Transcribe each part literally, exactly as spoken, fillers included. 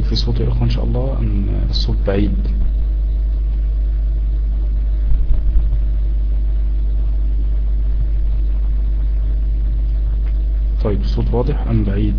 طيب في صوت يا اخوان ان شاء الله ام الصوت بعيد؟ طيب الصوت واضح ام بعيد؟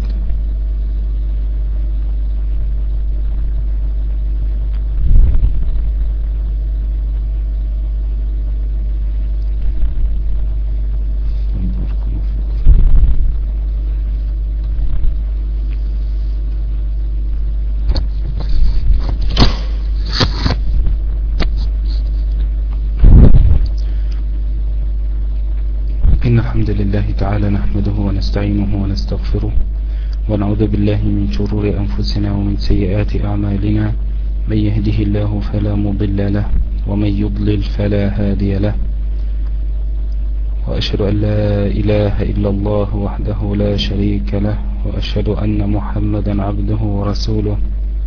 إن الحمد لله تعالى نحمده ونستعينه ونستغفره ونعوذ بالله من شرور أنفسنا ومن سيئات أعمالنا. من يهده الله فلا مضل له ومن يضلل فلا هادي له، وأشهد أن لا إله إلا الله وحده لا شريك له، وأشهد أن محمدا عبده ورسوله.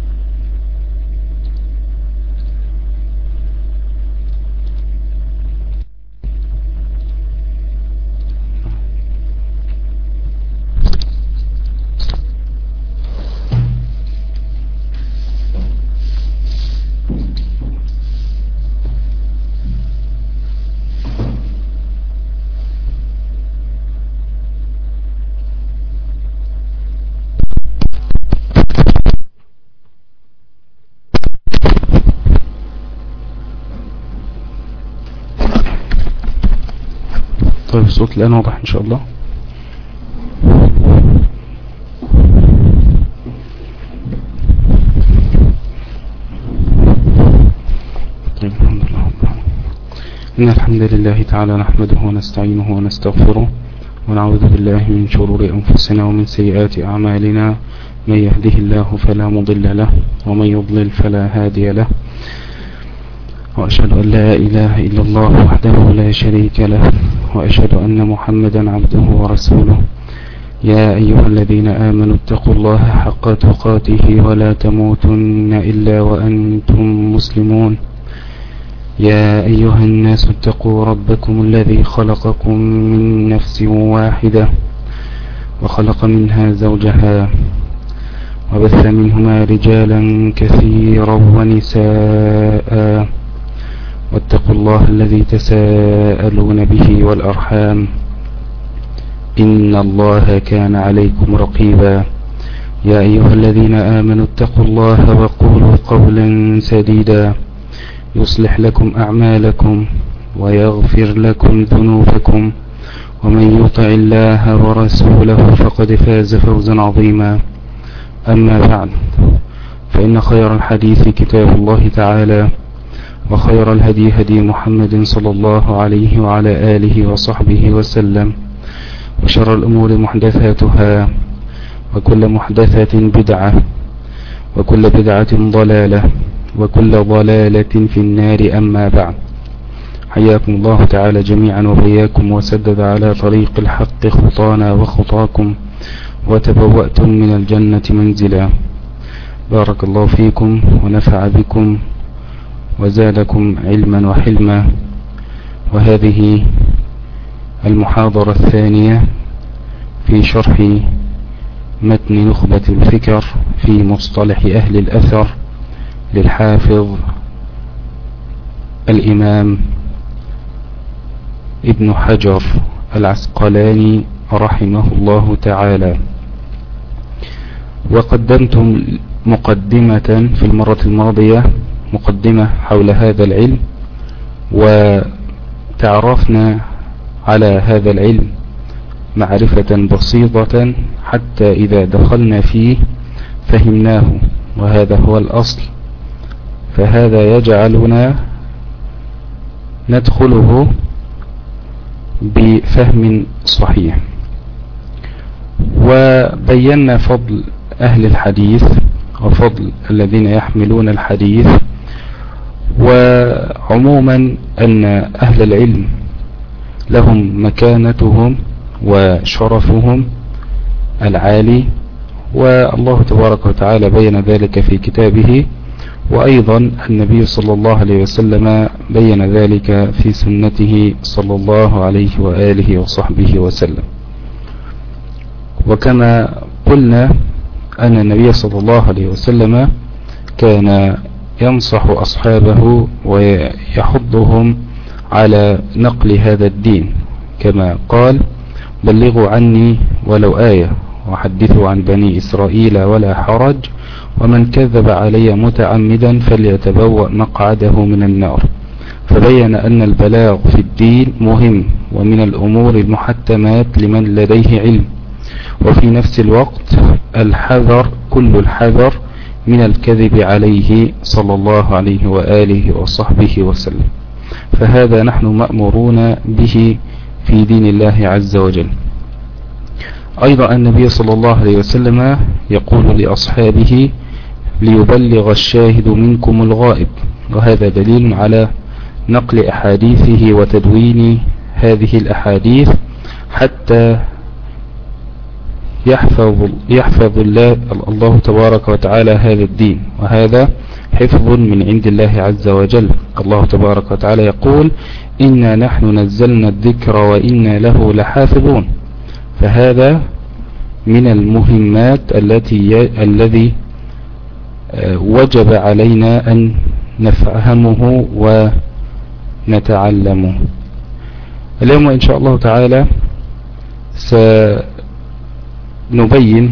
طيب الصوت الآن واضح إن شاء الله. طيب الحمد لله. إن الحمد لله تعالى نحمده ونستعينه ونستغفره ونعوذ بالله من شرور أنفسنا ومن سيئات أعمالنا. من يهده الله فلا مضل له ومن يضلل فلا هادي له، وأشهد أن لا إله إلا الله وحده لا شريك له، وأشهد أن محمدا عبده ورسوله. يا أيها الذين آمنوا اتقوا الله حق تقاته ولا تموتن إلا وأنتم مسلمون. يا أيها الناس اتقوا ربكم الذي خلقكم من نفس واحدة وخلق منها زوجها وبث منهما رجالا كثيرا ونساء، واتقوا الله الذي تساءلون به والأرحام إن الله كان عليكم رقيبا. يا أيها الذين آمنوا اتقوا الله وقولوا قولا سديدا يصلح لكم أعمالكم ويغفر لكم ذنوبكم، ومن يطع الله ورسوله فقد فاز فوزا عظيما. أما بعد، فإن خير الحديث كتاب الله تعالى، وخير الهدي هدي محمد صلى الله عليه وعلى آله وصحبه وسلم، وشر الأمور محدثاتها، وكل محدثة بدعة، وكل بدعة ضلالة، وكل ضلالة في النار. أما بعد، حياكم الله تعالى جميعا وبياكم، وسدد على طريق الحق خطانا وخطاكم، وتبوأتم من الجنة منزلا. بارك الله فيكم ونفع بكم وزادكم علما وحلما. وهذه المحاضرة الثانية في شرح متن نخبة الفكر في مصطلح أهل الأثر للحافظ الإمام ابن حجر العسقلاني رحمه الله تعالى. وقدمتم مقدمة في المرة الماضية، مقدمة حول هذا العلم، وتعرفنا على هذا العلم معرفة بسيطة حتى إذا دخلنا فيه فهمناه، وهذا هو الأصل. فهذا يجعلنا ندخله بفهم صحيح. وبينا فضل أهل الحديث وفضل الذين يحملون الحديث، وعموما أن أهل العلم لهم مكانتهم وشرفهم العالي، والله تبارك وتعالى بين ذلك في كتابه، وأيضا النبي صلى الله عليه وسلم بين ذلك في سنته صلى الله عليه وآله وصحبه وسلم. وكما قلنا أن النبي صلى الله عليه وسلم كان ينصح أصحابه ويحضهم على نقل هذا الدين، كما قال: بلغوا عني ولو آية وحدثوا عن بني إسرائيل ولا حرج، ومن كذب علي متعمدا فليتبوأ مقعده من النار. فبين أن البلاغ في الدين مهم ومن الأمور المحتمات لمن لديه علم، وفي نفس الوقت الحذر كل الحذر من الكذب عليه صلى الله عليه وآله وصحبه وسلم. فهذا نحن مأمورون به في دين الله عز وجل. أيضا النبي صلى الله عليه وسلم يقول لأصحابه: ليبلغ الشاهد منكم الغائب. وهذا دليل على نقل أحاديثه وتدوين هذه الأحاديث حتى يحفظ, يحفظ الله, الله تبارك وتعالى هذا الدين، وهذا حفظ من عند الله عز وجل. الله تبارك وتعالى يقول: إنا نحن نزلنا الذكر وإنا له لحافظون. فهذا من المهمات التي الذي وجب علينا أن نفهمه ونتعلمه. اليوم إن شاء الله تعالى سنبين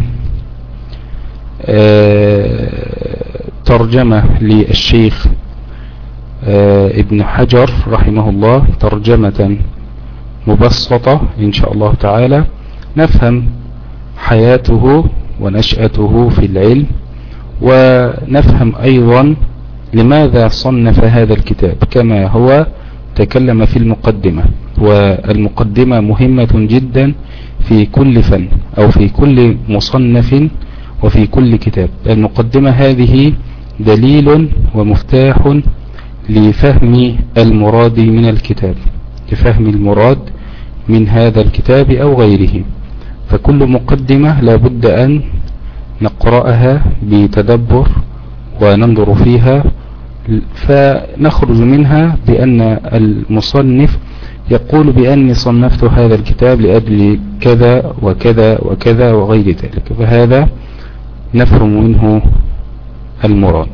ترجمة للشيخ ابن حجر رحمه الله، ترجمة مبسطة إن شاء الله تعالى، نفهم حياته ونشأته في العلم، ونفهم أيضا لماذا صنف هذا الكتاب، كما هو تكلم في المقدمة. والمقدمة مهمة جدا في كل فن أو في كل مصنف وفي كل كتاب. المقدمة هذه دليل ومفتاح لفهم المراد من الكتاب، لفهم المراد من هذا الكتاب أو غيره. فكل مقدمة لا بد أن نقرأها بتدبر وننظر فيها، فنخرج منها بأن المصنف يقول بأني صنفت هذا الكتاب لأجل كذا وكذا وكذا وغير ذلك، فهذا نفهم منه المراد.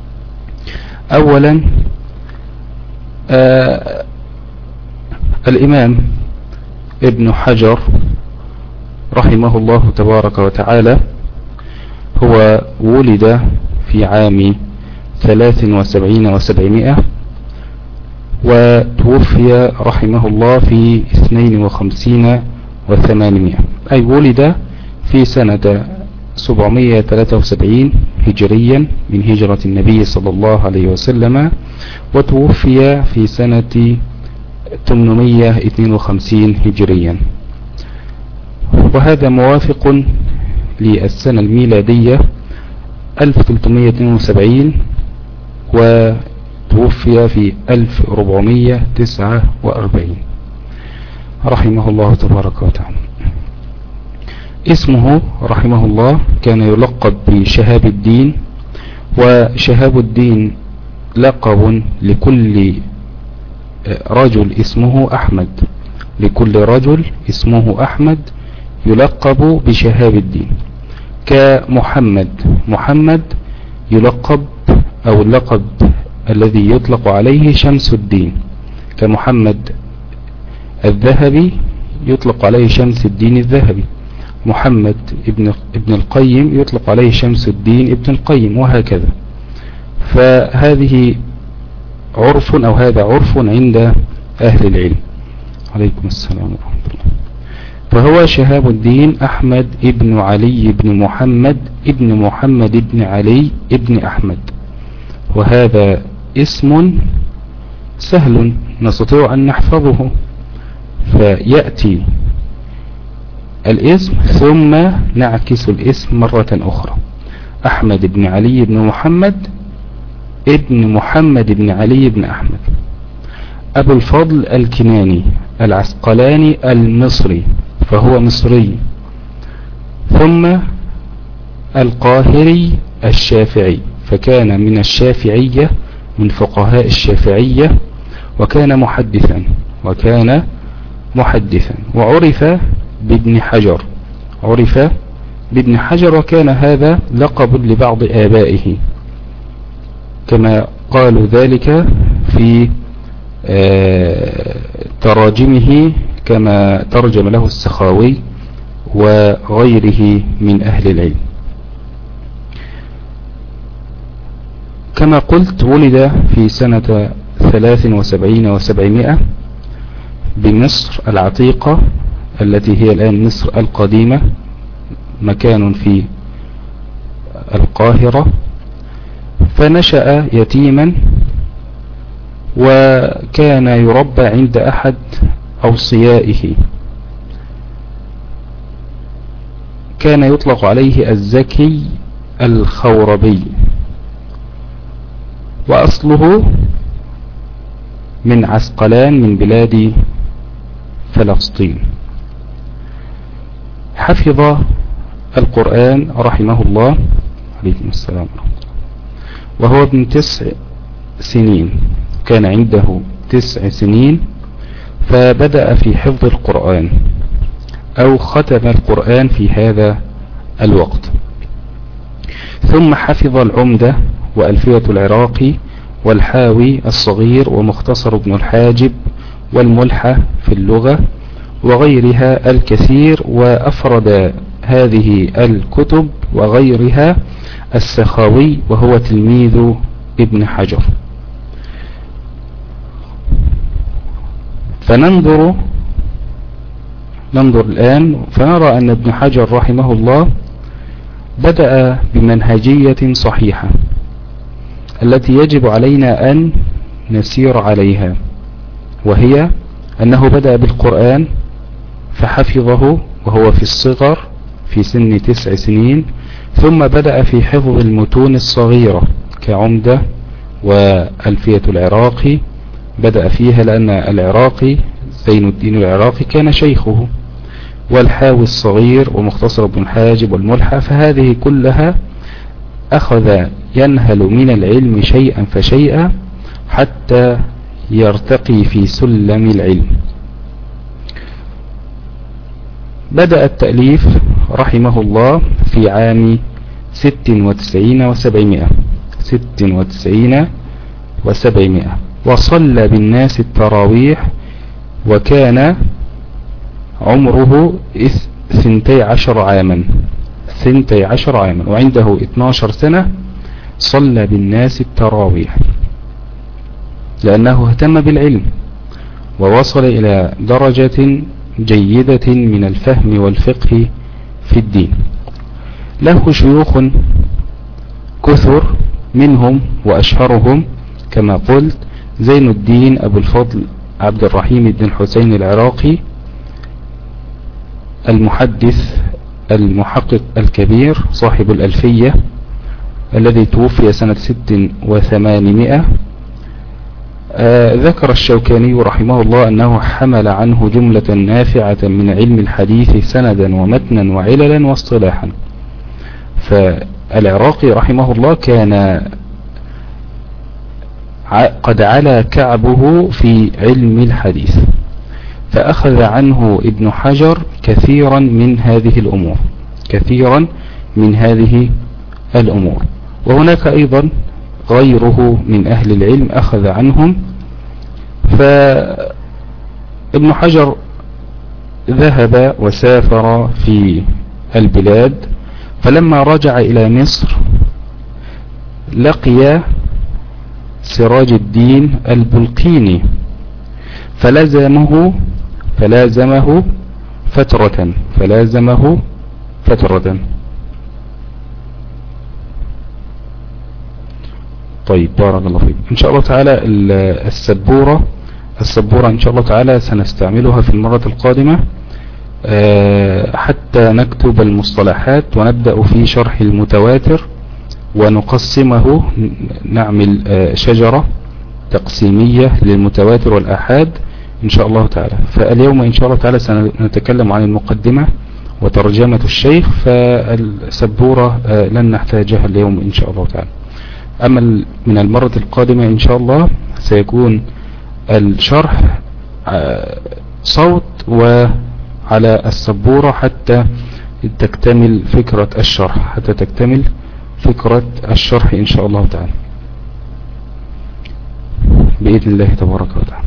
أولا آه الإمام ابن حجر رحمه الله تبارك وتعالى هو ولد في عام ثلاث وسبعين وسبعمائة، وتوفي رحمه الله في اثنين وخمسين وثمانمائة، أي ولد في سنة سبعمائة وثلاثة وسبعين هجريا من هجرة النبي صلى الله عليه وسلم، وتوفي في سنة ثمانمائة واثنين وخمسين هجريا، وهذا موافق للسنة الميلادية ألف وثلاثمائة واثنين وسبعين، وتوفي في ألف وأربعمائة وتسعة وأربعين رحمه الله تبارك وتعالى. اسمه رحمه الله كان يلقب بشهاب الدين، وشهاب الدين لقب لكل رجل اسمه أحمد، لكل رجل اسمه أحمد يلقب بشهاب الدين. كمحمد، محمد يلقب أو اللقب الذي يطلق عليه شمس الدين، كمحمد الذهبي يطلق عليه شمس الدين الذهبي، محمد ابن, ابن القيم يطلق عليه شمس الدين ابن القيم، وهكذا. فهذه عرف أو هذا عرف عند أهل العلم. عليكم السلام ورحمة الله. فهو شهاب الدين أحمد ابن علي ابن محمد ابن محمد ابن علي ابن أحمد، وهذا اسم سهل نستطيع أن نحفظه. فيأتي الاسم ثم نعكس الاسم مرة أخرى: أحمد بن علي بن محمد ابن محمد بن علي بن أحمد. أبو الفضل الكناني العسقلاني المصري، فهو مصري. ثم القاهري الشافعي، فكان من الشافعية، من فقهاء الشافعية، وكان محدثا وكان محدثا وعرف بابن حجر، عرف بابن حجر، وكان هذا لقب لبعض آبائه كما قالوا ذلك في تراجمه، كما ترجم له السخاوي وغيره من أهل العلم. كما قلت ولد في سنة ثلاث وسبعين وسبعمائة بمصر العتيقة التي هي الآن مصر القديمة، مكان في القاهرة. فنشأ يتيما، وكان يربى عند أحد أوصيائه، كان يطلق عليه الزكي الخوربي، وأصله من عسقلان من بلاد فلسطين. حفظ القرآن رحمه الله عليكم السلام وهو ابن تسع سنين، كان عنده تسع سنين فبدأ في حفظ القرآن أو ختم القرآن في هذا الوقت. ثم حفظ العمدة وألفية العراقي والحاوي الصغير ومختصر ابن الحاجب والملحة في اللغة وغيرها الكثير. وأفرد هذه الكتب وغيرها السخاوي وهو تلميذ ابن حجر. فننظر ننظر الآن فنرى أن ابن حجر رحمه الله بدأ بمنهجية صحيحة التي يجب علينا أن نسير عليها، وهي أنه بدأ بالقرآن فحفظه وهو في الصغر في سن تسع سنين، ثم بدأ في حفظ المتون الصغيرة كعمدة وألفية العراقي، بدأ فيها لأن العراقي زين الدين العراقي كان شيخه، والحاوي الصغير ومختصر ابن الحاجب والملحة. فهذه كلها أخذ ينهل من العلم شيئا فشيئا حتى يرتقي في سلم العلم. بدأ التأليف رحمه الله في عام ست وتسعين وسبعمائة ست وتسعين وسبعمائة وصلى بالناس التراويح، وكان عمره ثنتي عشر عاما ثنتي عشر عاما وعنده اثناشر سنة صلى بالناس التراويح، لأنه اهتم بالعلم ووصل إلى درجة جيدة من الفهم والفقه في الدين. له شيوخ كثر، منهم وأشهرهم كما قلت زين الدين أبو الفضل عبد الرحيم بن الحسين العراقي المحدث المحقق الكبير صاحب الألفية الذي توفي سنة ست وثمانمائة. آه ذكر الشوكاني رحمه الله أنه حمل عنه جملة نافعة من علم الحديث سندا ومتنا وعللا واصطلاحا. فالعراقي رحمه الله كان قد علا كعبه في علم الحديث، فأخذ عنه ابن حجر كثيرا من هذه الأمور كثيرا من هذه الأمور وهناك أيضا غيره من أهل العلم أخذ عنهم. فابن حجر ذهب وسافر في البلاد، فلما رجع إلى مصر لقي سراج الدين البلقيني فلازمه فلازمه فترة فلازمه فترة طيب بارك الله فيك. إن شاء الله تعالى السبورة السبورة إن شاء الله تعالى سنستعملها في المرة القادمة حتى نكتب المصطلحات ونبدأ في شرح المتواتر ونقسمه، نعمل شجرة تقسيمية للمتواتر والآحاد إن شاء الله تعالى. فاليوم إن شاء الله تعالى سنتكلم عن المقدمة وترجمة الشيخ، فالسبورة لن نحتاجها اليوم إن شاء الله تعالى. أما من المرة القادمة إن شاء الله سيكون الشرح صوت وعلى السبورة حتى تكتمل فكرة الشرح، حتى تكتمل فكرة الشرح إن شاء الله تعالى بإذن الله تبارك وتعالى.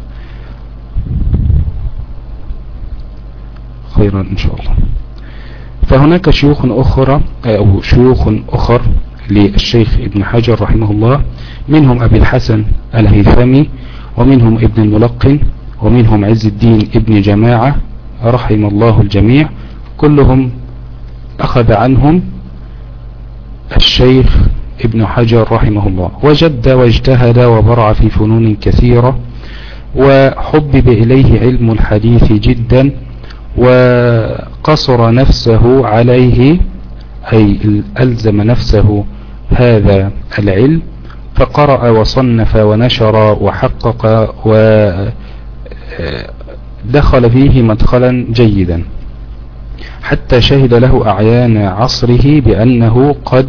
خيرا إن شاء الله. فهناك شيوخ أخرى أو شيوخ أخر للشيخ ابن حجر رحمه الله، منهم أبي الحسن الهيثمي، ومنهم ابن الملقن، ومنهم عز الدين ابن جماعة رحم الله الجميع، كلهم أخذ عنهم الشيخ ابن حجر رحمه الله، وجد واجتهد وبرع في فنون كثيرة، وحبب إليه علم الحديث جدا، وقصر نفسه عليه، أي ألزم نفسه هذا العلم، فقرأ وصنف ونشر وحقق ودخل فيه مدخلا جيدا، حتى شهد له أعيان عصره بأنه قد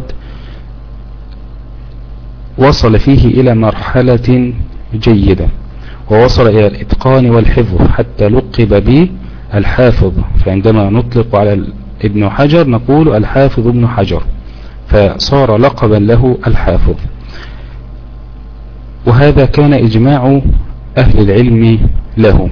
وصل فيه إلى مرحلة جيدة، ووصل إلى الإتقان والحفظ، حتى لقب به الحافظ. فعندما نطلق على ابن حجر نقول الحافظ ابن حجر، فصار لقبا له الحافظ. وهذا كان إجماع أهل العلم له.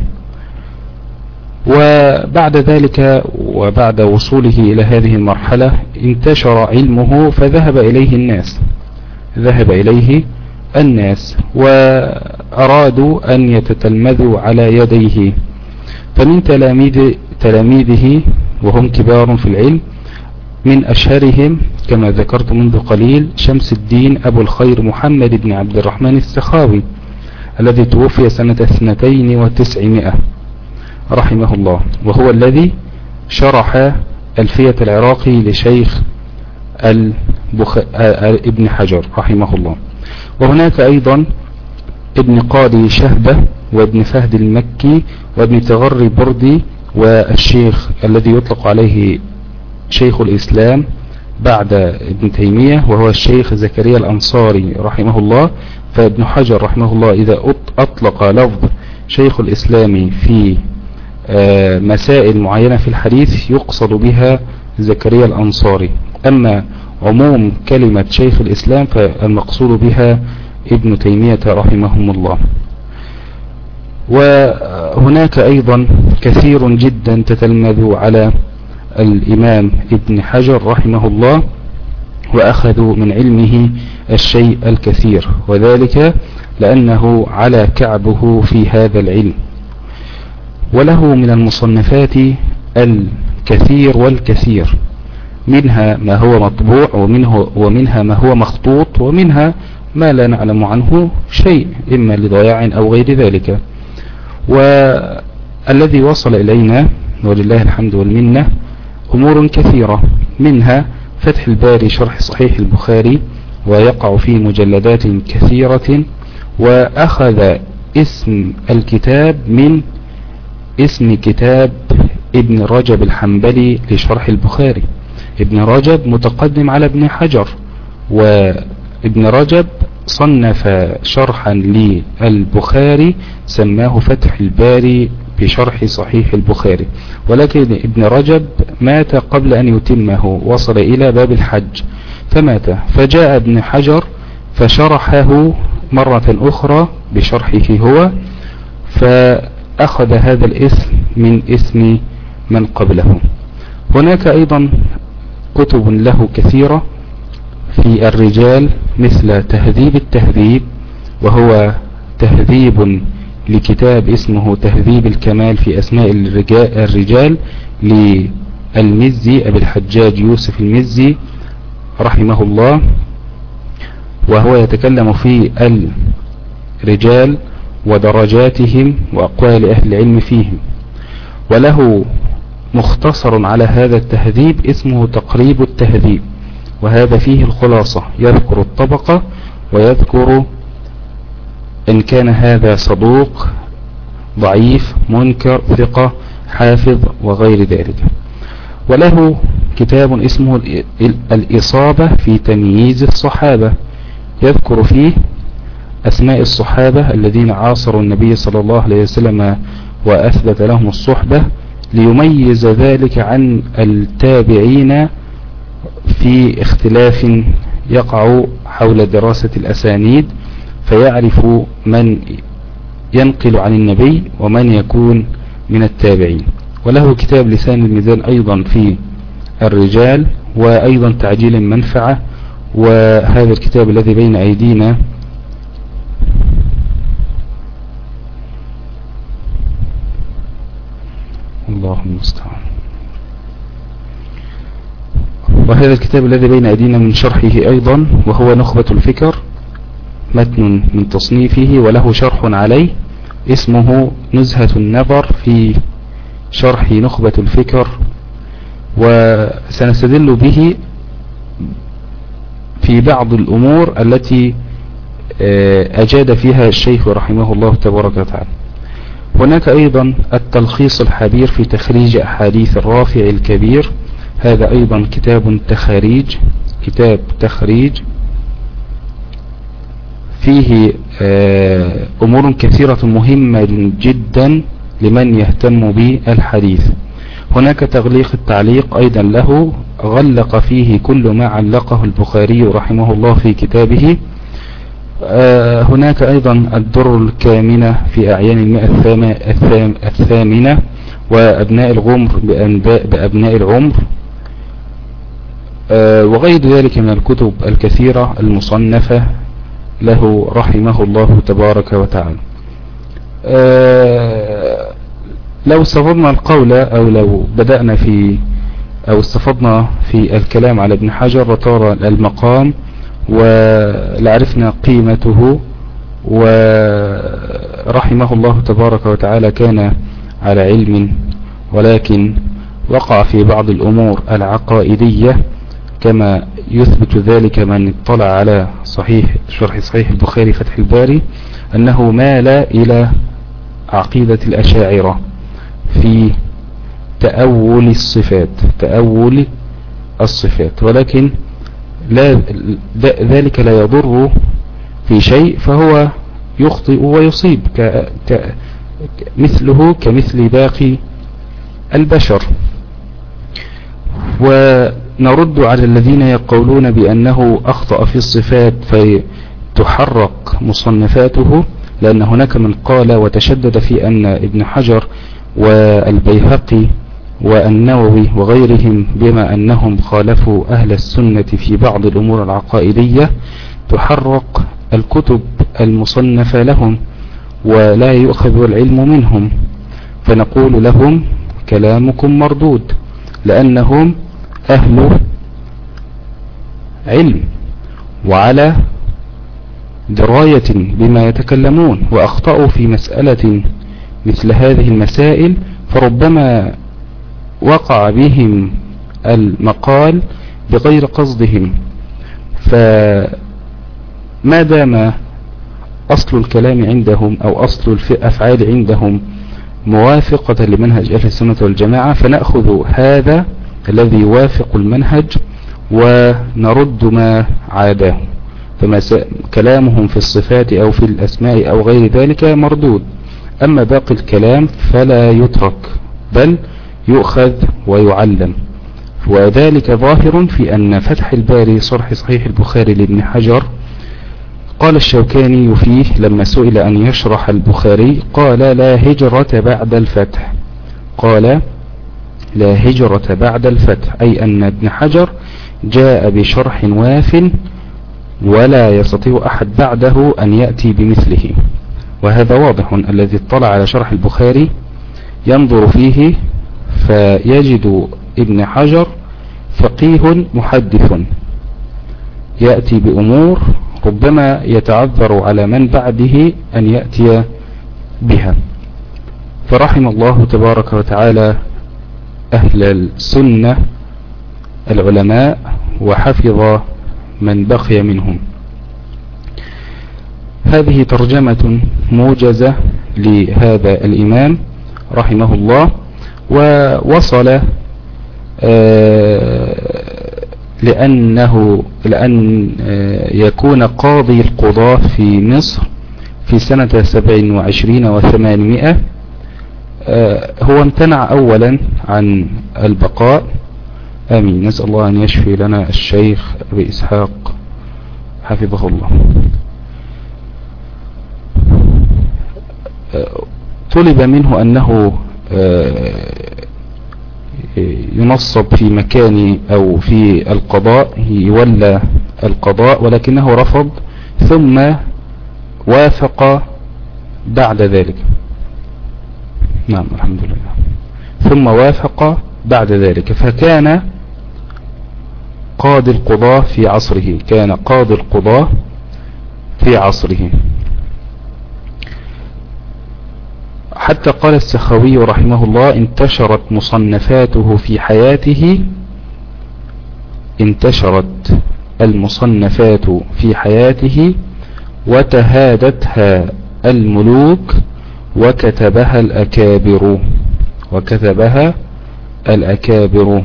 وبعد ذلك وبعد وصوله إلى هذه المرحلة انتشر علمه، فذهب إليه الناس ذهب إليه الناس وأرادوا أن يتتلمذوا على يديه. فمن تلاميذ تلاميذه وهم كبار في العلم، من أشهرهم كما ذكرت منذ قليل شمس الدين أبو الخير محمد بن عبد الرحمن السخاوي، الذي توفي سنة اثنتين وتسعمائة رحمه الله، وهو الذي شرح ألفية العراقي لشيخ البخ... ابن حجر رحمه الله. وهناك أيضا ابن قاضي شهبة، وابن فهد المكي، وابن تغري بردي، والشيخ الذي يطلق عليه شيخ الإسلام بعد ابن تيمية وهو الشيخ زكريا الأنصاري رحمه الله. فابن حجر رحمه الله إذا أطلق لفظ شيخ الإسلام في مسائل معينة في الحديث يقصد بها زكريا الأنصاري، أما عموم كلمة شيخ الإسلام فالمقصود بها ابن تيمية رحمهم الله. وهناك أيضا كثير جدا تتلمذوا على الإمام ابن حجر رحمه الله، وأخذوا من علمه الشيء الكثير، وذلك لأنه على كعبه في هذا العلم. وله من المصنفات الكثير والكثير، منها ما هو مطبوع، ومنه ومنها ما هو مخطوط، ومنها ما لا نعلم عنه شيء إما لضياع أو غير ذلك. والذي وصل إلينا ولله الحمد والمنة أمور كثيرة، منها فتح الباري شرح صحيح البخاري، ويقع فيه مجلدات كثيرة، وأخذ اسم الكتاب من اسم كتاب ابن رجب الحنبلي لشرح البخاري. ابن رجب متقدم على ابن حجر، وابن رجب صنف شرحا للبخاري سماه فتح الباري بشرح صحيح البخاري، ولكن ابن رجب مات قبل أن يتمه، وصل إلى باب الحج فمات، فجاء ابن حجر فشرحه مرة أخرى بشرحه هو، فأخذ هذا الاسم من اسم من قبله. هناك أيضا كتب له كثيرة في الرجال، مثل تهذيب التهذيب، وهو تهذيب لكتاب اسمه تهذيب الكمال في أسماء الرجال للمزي أبي الحجاج يوسف المزي رحمه الله، وهو يتكلم في الرجال ودرجاتهم وأقوال أهل العلم فيهم. وله مختصر على هذا التهذيب اسمه تقريب التهذيب، وهذا فيه الخلاصة، يذكر الطبقة ويذكر إن كان هذا صدوق ضعيف منكر ثقة حافظ وغير ذلك. وله كتاب اسمه الإصابة في تمييز الصحابة، يذكر فيه أسماء الصحابة الذين عاصروا النبي صلى الله عليه وسلم وأثبت لهم الصحبة، ليميز ذلك عن التابعين في اختلاف يقع حول دراسة الأسانيد، فيعرف من ينقل عن النبي ومن يكون من التابعين. وله كتاب لسان الميزان أيضا في الرجال، وأيضا تعجيل المنفعة. وهذا الكتاب الذي بين أيدينا الله المستعان، وهذا الكتاب الذي بين أيدينا من شرحه أيضا، وهو نخبة الفكر، متن من تصنيفه وله شرح عليه اسمه نزهة النظر في شرح نخبة الفكر. وسنستدل به في بعض الأمور التي أجاد فيها الشيخ رحمه الله تبارك وتعالى. هناك أيضا التلخيص الحبير في تخريج أحاديث الرافع الكبير، هذا أيضا كتاب تخريج كتاب تخريج فيه أمور كثيرة مهمة جدا لمن يهتم بالحديث. هناك تغليق التعليق أيضا له، غلق فيه كل ما علقه البخاري رحمه الله في كتابه. هناك أيضا الدر الكامنة في أعيان المئة الثامنة، وأبناء الغمر بأبناء العمر، وغير ذلك من الكتب الكثيرة المصنفة له رحمه الله تبارك وتعالى. لو استفضنا القول أو لو بدأنا في أو استفضنا في الكلام على ابن حجر لطار المقام ولعرفنا قيمته، ورحمه الله تبارك وتعالى كان على علم، ولكن وقع في بعض الأمور العقائدية كما يثبت ذلك من اطلع على صحيح شرح صحيح البخاري فتح الباري، أنه مال إلى عقيدة الأشاعرة في تأول الصفات تأول الصفات ولكن لا ذلك لا يضر في شيء، فهو يخطئ ويصيب ك ك مثله كمثل باقي البشر. ونرد على الذين يقولون بأنه أخطأ في الصفات فتحرق مصنفاته، لأن هناك من قال وتشدد في أن ابن حجر والبيهقي والنووي وغيرهم بما أنهم خالفوا أهل السنة في بعض الأمور العقائدية تحرق الكتب المصنفة لهم ولا يؤخذ العلم منهم، فنقول لهم كلامكم مردود، لأنهم أهل علم وعلى دراية بما يتكلمون، وأخطأوا في مسألة مثل هذه المسائل فربما وقع بهم المقال بغير قصدهم. فما دام أصل الكلام عندهم أو أصل الأفعال عندهم موافقة لمنهج أهل السنة والجماعة، فنأخذ هذا الذي يوافق المنهج ونرد ما عاداه. فما كلامهم في الصفات أو في الأسماء أو غير ذلك مردود، أما باقي الكلام فلا يترك بل يؤخذ ويعلم. وذلك ظاهر في أن فتح الباري شرح صحيح البخاري لابن حجر، قال الشوكاني فيه لما سئل أن يشرح البخاري قال لا هجرة بعد الفتح، قال لا هجرة بعد الفتح، أي أن ابن حجر جاء بشرح واف ولا يستطيع أحد بعده أن يأتي بمثله. وهذا واضح، الذي اطلع على شرح البخاري ينظر فيه فيجد ابن حجر فقيه محدث يأتي بأمور ربما يتعذر على من بعده أن يأتي بها. فرحم الله تبارك وتعالى أهل السنة العلماء وحفظ من بقي منهم. هذه ترجمة موجزة لهذا الإمام رحمه الله. ووصل لأنه لأن يكون قاضي القضاة في مصر في سنة سبع وعشرين وثمانمائة هو امتنع أولا عن البقاء. آمين. نسأل الله أن يشفي لنا الشيخ أبي إسحاق حفظه الله. طلب منه أنه ينصب في مكان أو في القضاء، يولى القضاء، ولكنه رفض، ثم وافق بعد ذلك. نعم الحمد لله. ثم وافق بعد ذلك، فكان قاضي القضاة في عصره، كان قاضي القضاة في عصره. حتى قال السخاوي رحمه الله: انتشرت مصنفاته في حياته انتشرت المصنفات في حياته وتهادتها الملوك وكتبها الأكابر وكتبها الأكابر.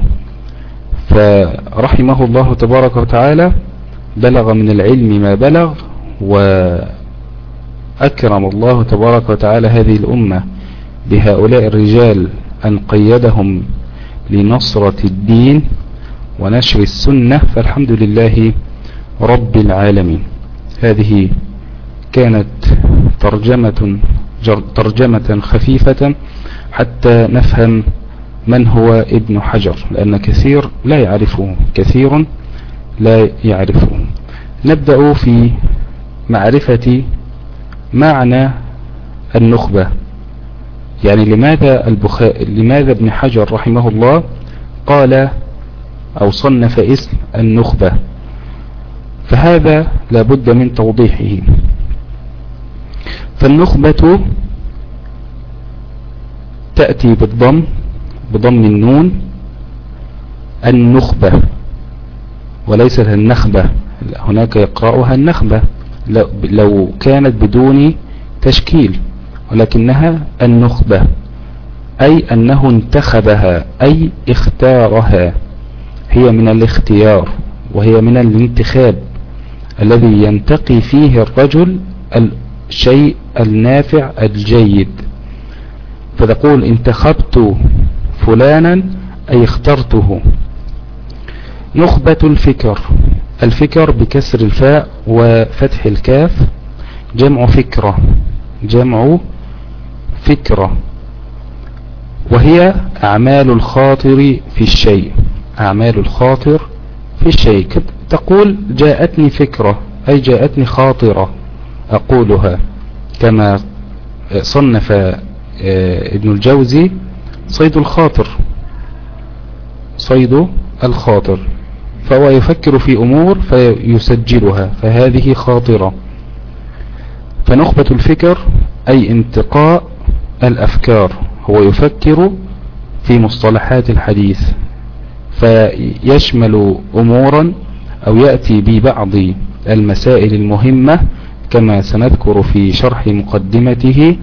فرحمه الله تبارك وتعالى، بلغ من العلم ما بلغ، وأكرم الله تبارك وتعالى هذه الأمة بهؤلاء الرجال أن قيدهم لنصرة الدين ونشر السنة، فالحمد لله رب العالمين. هذه كانت ترجمة ترجمة خفيفة حتى نفهم من هو ابن حجر، لأن كثير لا يعرفه كثير لا يعرفه. نبدأ في معرفة معنى النخبة. يعني لماذا البخاري لماذا ابن حجر رحمه الله قال أو صنف اسم النخبة؟ فهذا لابد من توضيحه. فالنخبة تأتي بالضم بضم النون، النخبة، وليست النخبة. هناك يقرأها النخبة لو كانت بدون تشكيل، ولكنها النخبة، أي أنه انتخبها، أي اختارها. هي من الاختيار، وهي من الانتخاب الذي ينتقي فيه الرجل الشيء النافع الجيد. فتقول انتخبت فلانا أي اخترته. نخبة الفكر، الفكر بكسر الفاء وفتح الكاف، جمع فكرة، جمع فكرة، وهي أعمال الخاطر في الشيء، أعمال الخاطر في الشيء. تقول جاءتني فكرة أي جاءتني خاطرة أقولها، كما صنف ابن الجوزي صيد الخاطر، صيد الخاطر، فهو يفكر في أمور فيسجلها، فهذه خاطرة. فنخبة الفكر أي انتقاء الأفكار، هو يفكر في مصطلحات الحديث فيشمل أمورا أو يأتي ببعض المسائل المهمة كما سنذكر في شرح مقدمته.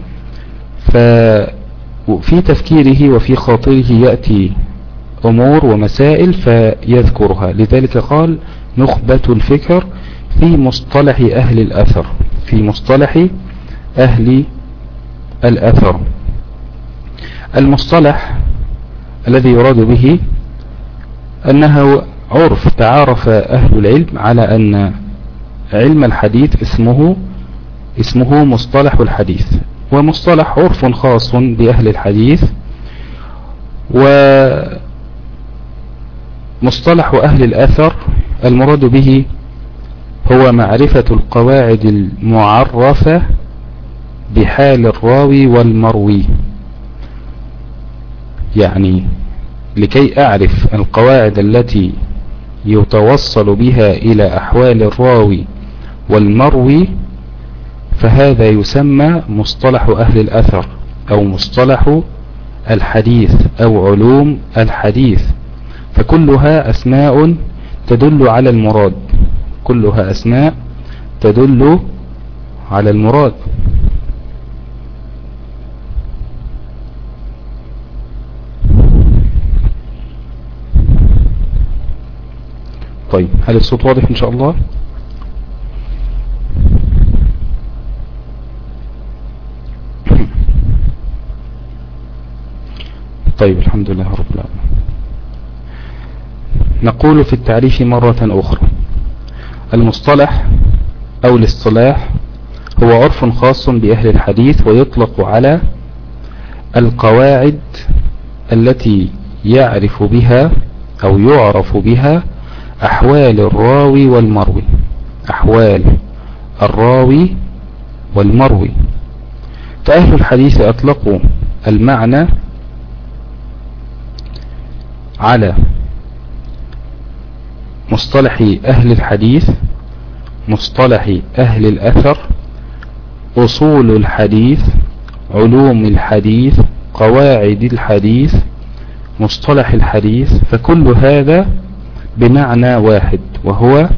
ففي تفكيره وفي خاطره يأتي أمور ومسائل فيذكرها، لذلك قال نخبة الفكر في مصطلح أهل الأثر، في مصطلح أهل الأثر. المصطلح الذي يراد به أنه عرف، تعارف أهل العلم على أن علم الحديث اسمه اسمه مصطلح الحديث، ومصطلح عرف خاص بأهل الحديث. ومصطلح أهل الأثر المراد به هو معرفة القواعد المعرفة بحال الراوي والمروي. يعني لكي أعرف القواعد التي يتوصل بها إلى أحوال الراوي والمروي، فهذا يسمى مصطلح أهل الأثر أو مصطلح الحديث أو علوم الحديث. فكلها أسماء تدل على المراد، كلها أسماء تدل على المراد. طيب، هل الصوت واضح إن شاء الله؟ طيب الحمد لله رب العالمين. نقول في التعريف مرة أخرى: المصطلح أو الاصطلاح هو عرف خاص بأهل الحديث، ويطلق على القواعد التي يعرف بها أو يعرف بها أحوال الراوي والمروي. أحوال الراوي والمروي. فأهل الحديث أطلقوا المعنى على مصطلح أهل الحديث، مصطلح أهل الأثر، أصول الحديث، علوم الحديث، قواعد الحديث، مصطلح الحديث. فكل هذا بمعنى واحد، وهو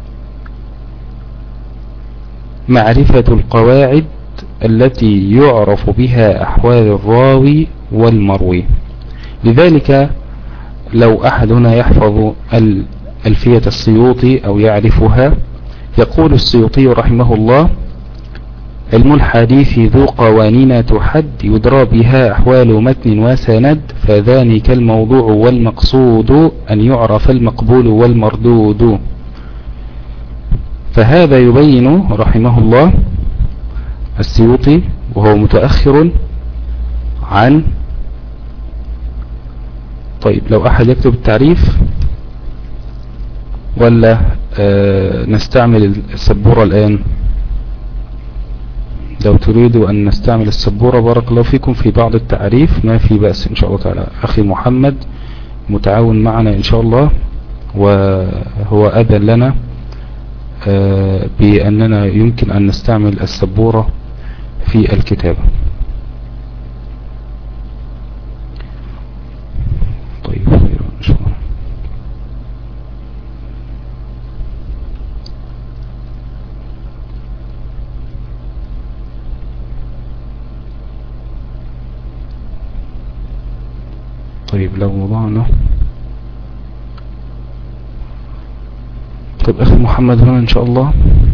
معرفة القواعد التي يعرف بها أحوال الراوي والمروي. لذلك لو أحدنا يحفظ ألفية السيوطي أو يعرفها، يقول السيوطي رحمه الله: علم الحديث ذو قوانين تحد، يدرى بها أحوال متن وسند، فذلك الموضوع والمقصود، أن يعرف المقبول والمردود. فهذا يبين رحمه الله السيوطي، وهو متأخر عن. طيب لو أحد يكتب التعريف، ولا آه نستعمل السبورة الآن؟ لو تريدوا أن نستعمل السبورة بارك الله فيكم في بعض التعريف ما في بأس إن شاء الله تعالى. أخي محمد متعاون معنا إن شاء الله، وهو أذن لنا آه بأننا يمكن أن نستعمل السبورة في الكتابة. طيب خير إن شاء الله. طيب لو وضعنا، طيب أخي محمد هنا إن شاء الله.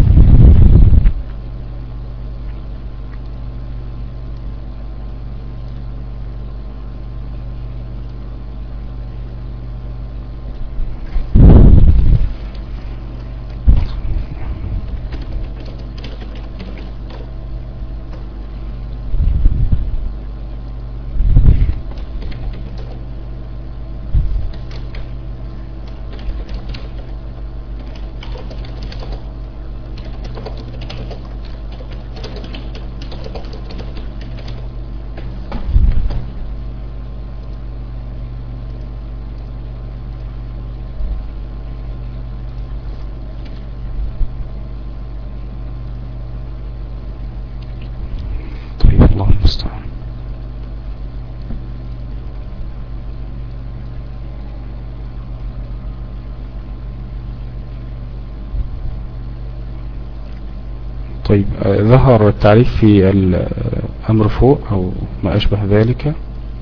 طيب ظهر التعريف في الأمر فوق أو ما أشبه ذلك.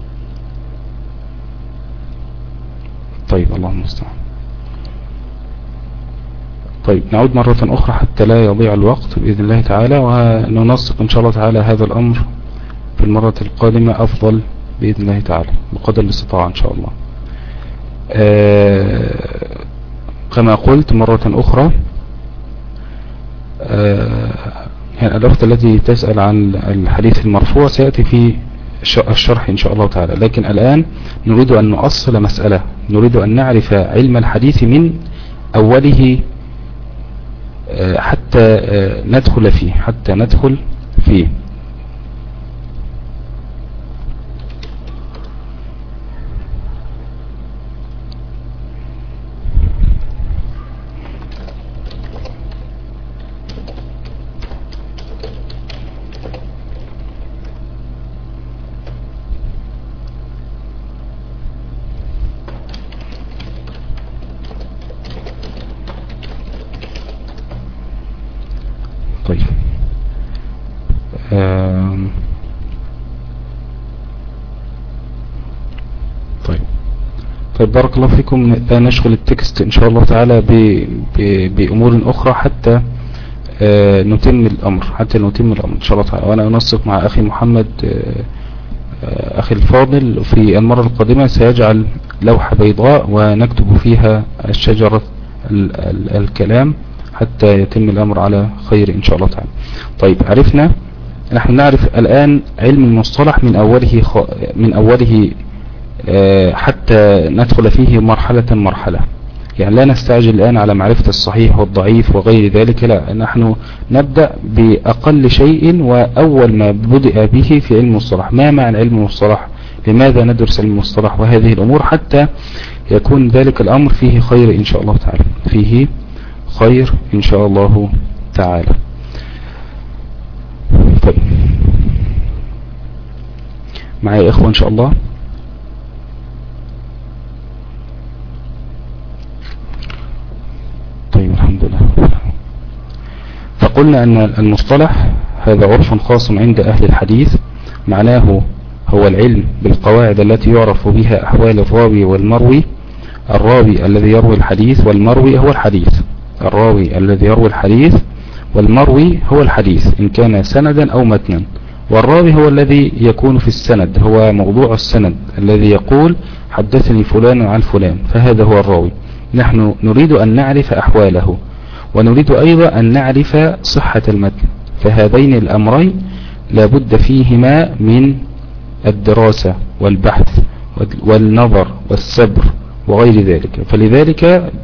طيب اللهم المستعان. طيب نعود مرة أخرى حتى لا يضيع الوقت بإذن الله تعالى، وننسق إن شاء الله تعالى هذا الأمر في المرة القادمة أفضل بإذن الله تعالى بقدر الاستطاعة إن شاء الله. آه كما قلت مرة أخرى، آه يعني الأخت التي تسأل عن الحديث المرفوع سيأتي في الشرح إن شاء الله تعالى، لكن الآن نريد أن نؤصل مسألة، نريد أن نعرف علم الحديث من أوله حتى ندخل فيه حتى ندخل فيه طيب آم. طيب طيب بارك الله فيكم. لا نشغل التكست ان شاء الله تعالى ب... ب... بامور اخرى حتى آه نتم الامر حتى نتم الامر ان شاء الله تعالى. وانا انسق مع اخي محمد آه أخي الفاضل في المرة القادمة سيجعل لوحة بيضاء ونكتب فيها الشجرة ال ال الكلام حتى يتم الأمر على خير إن شاء الله تعالى. طيب، عرفنا، نحن نعرف الآن علم المصطلح من أوله خ... من أوله حتى ندخل فيه مرحلة مرحلة. يعني لا نستعجل الآن على معرفة الصحيح والضعيف وغير ذلك، لا، نحن نبدأ بأقل شيء وأول ما بدأ به في علم المصطلح. ما معنى علم المصطلح؟ لماذا ندرس علم المصطلح وهذه الأمور حتى يكون ذلك الأمر فيه خير إن شاء الله تعالى، فيه خير إن شاء الله تعالى. طيب، معي إخوة إن شاء الله. طيب، الحمد لله. فقلنا أن المصطلح هذا عرف خاص عند أهل الحديث، معناه هو العلم بالقواعد التي يعرف بها أحوال الراوي والمروي. الراوي الذي يروي الحديث، والمروي هو الحديث. الراوي الذي يروي الحديث، والمروي هو الحديث إن كان سندا أو متنا. والراوي هو الذي يكون في السند، هو موضوع السند الذي يقول حدثني فلان عن فلان، فهذا هو الراوي. نحن نريد أن نعرف أحواله، ونريد أيضا أن نعرف صحة المتن، فهذين الأمرين لابد فيهما من الدراسة والبحث والنظر والصبر وغير ذلك. فلذلك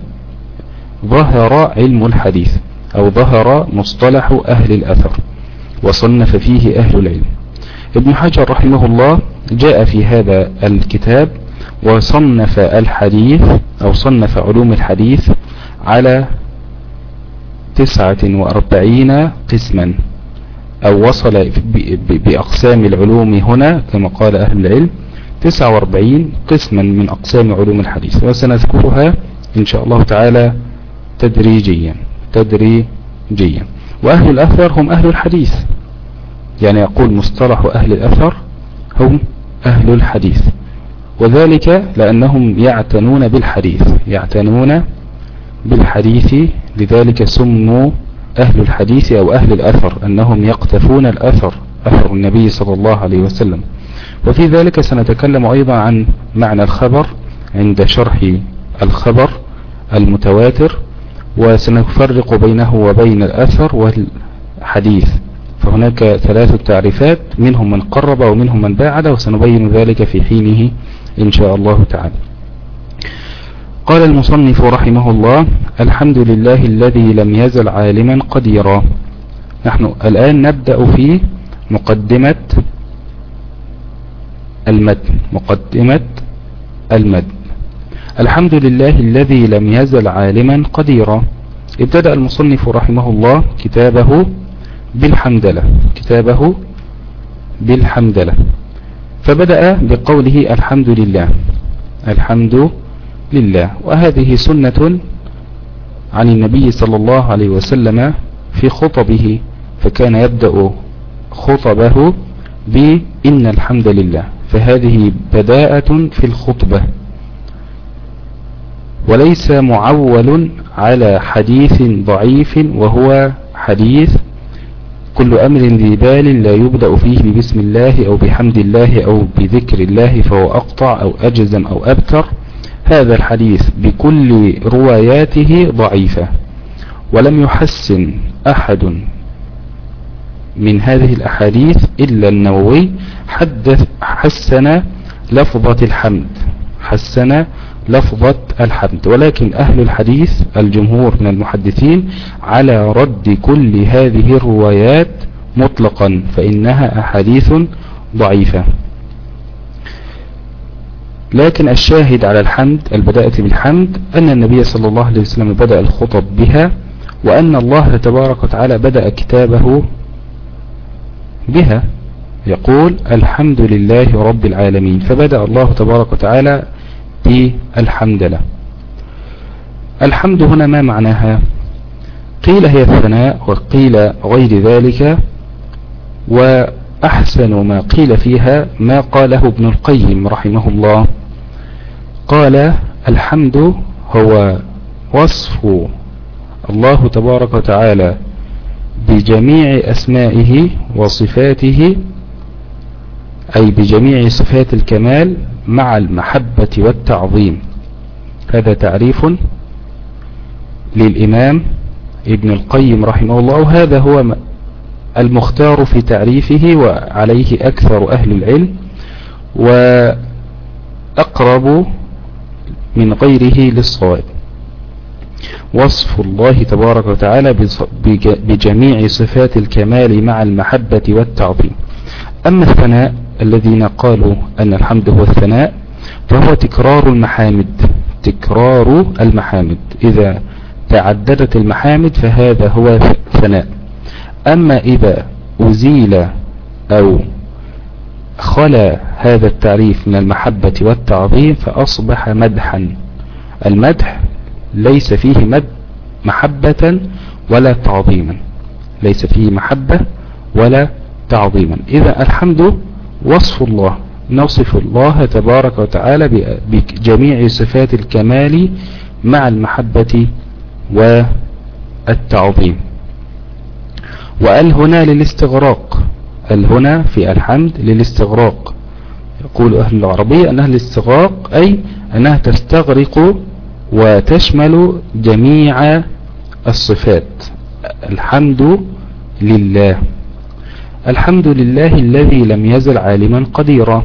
ظهر علم الحديث أو ظهر مصطلح أهل الأثر، وصنف فيه أهل العلم. ابن حجر رحمه الله جاء في هذا الكتاب وصنف الحديث أو صنف علوم الحديث على تسعة وأربعين قسما، أو وصل بأقسام العلوم هنا كما قال أهل العلم تسعة وأربعين قسما من أقسام علوم الحديث، وسنذكرها إن شاء الله تعالى تدريجيا تدريجيا. وأهل الأثر هم أهل الحديث، يعني يقول مصطلح أهل الأثر هم أهل الحديث، وذلك لأنهم يعتنون بالحديث يعتنون بالحديث لذلك سموا أهل الحديث أو أهل الأثر، أنهم يقتفون الأثر، أثر النبي صلى الله عليه وسلم. وفي ذلك سنتكلم أيضا عن معنى الخبر عند شرح الخبر المتواتر، وسنفرق بينه وبين الأثر والحديث. فهناك ثلاث تعريفات، منهم من قرب ومنهم من باعد، وسنبين ذلك في حينه إن شاء الله تعالى. قال المصنف رحمه الله: الحمد لله الذي لم يزل عالما قديرا. نحن الآن نبدأ في مقدمة المتن مقدمة المتن الحمد لله الذي لم يزل عالما قديرا. ابتدأ المصنف رحمه الله كتابه بالحمدلة كتابه بالحمدلة فبدأ بقوله الحمد لله الحمد لله. وهذه سنة عن النبي صلى الله عليه وسلم في خطبه، فكان يبدأ خطبه بإن الحمد لله، فهذه بداءة في الخطبة، وليس معول على حديث ضعيف وهو حديث كل أمر ذي بال لا يبدأ فيه ببسم الله أو بحمد الله أو بذكر الله فهو أقطع أو أجزم أو أبتر. هذا الحديث بكل رواياته ضعيفة، ولم يحسن أحد من هذه الأحاديث إلا النووي، حدث حسن لفظة الحمد حسن لفظة الحمد ولكن أهل الحديث الجمهور من المحدثين على رد كل هذه الروايات مطلقا، فإنها أحاديث ضعيفة. لكن الشاهد على الحمد البداءة بالحمد أن النبي صلى الله عليه وسلم بدأ الخطب بها، وأن الله تبارك وتعالى بدأ كتابه بها، يقول الحمد لله رب العالمين، فبدأ الله تبارك وتعالى بالحمدلله. الحمد هنا ما معناها؟ قيل هي الثناء، وقيل غير ذلك، وأحسن ما قيل فيها ما قاله ابن القيم رحمه الله. قال الحمد هو وصف الله تبارك وتعالى بجميع أسمائه وصفاته أي بجميع صفات الكمال مع المحبة والتعظيم. هذا تعريف للإمام ابن القيم رحمه الله، وهذا هو المختار في تعريفه وعليه أكثر أهل العلم وأقرب من غيره للصواب. وصف الله تبارك وتعالى بجميع صفات الكمال مع المحبة والتعظيم. أما الثناء الذين قالوا أن الحمد هو الثناء فهو تكرار المحامد، تكرار المحامد، إذا تعددت المحامد فهذا هو ثناء. أما إذا أزيل أو خلا هذا التعريف من المحبة والتعظيم فأصبح مدحا. المدح ليس فيه مد محبة ولا تعظيما، ليس فيه محبة ولا تعظيما. إذا الحمد وصف الله، نصف الله تبارك وتعالى بجميع صفات الكمال مع المحبة والتعظيم. وال هنا للاستغراق، ال هنا في الحمد للاستغراق. يقول أهل العربية أنها الاستغراق أي أنها تستغرق وتشمل جميع الصفات. الحمد لله، الحمد لله الذي لم يزل عالما قديرا.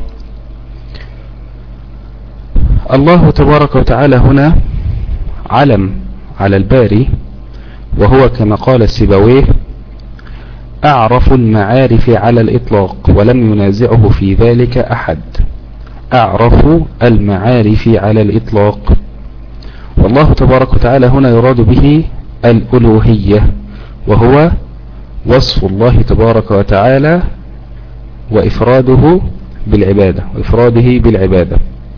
الله تبارك وتعالى هنا علم على الباري، وهو كما قال السيبويه أعرف المعارف على الإطلاق ولم ينازعه في ذلك أحد. أعرف المعارف على الإطلاق. والله تبارك وتعالى هنا يراد به الألوهية، وهو وصف الله تبارك وتعالى وإفراده بالعبادة وإفراده بالعبادة.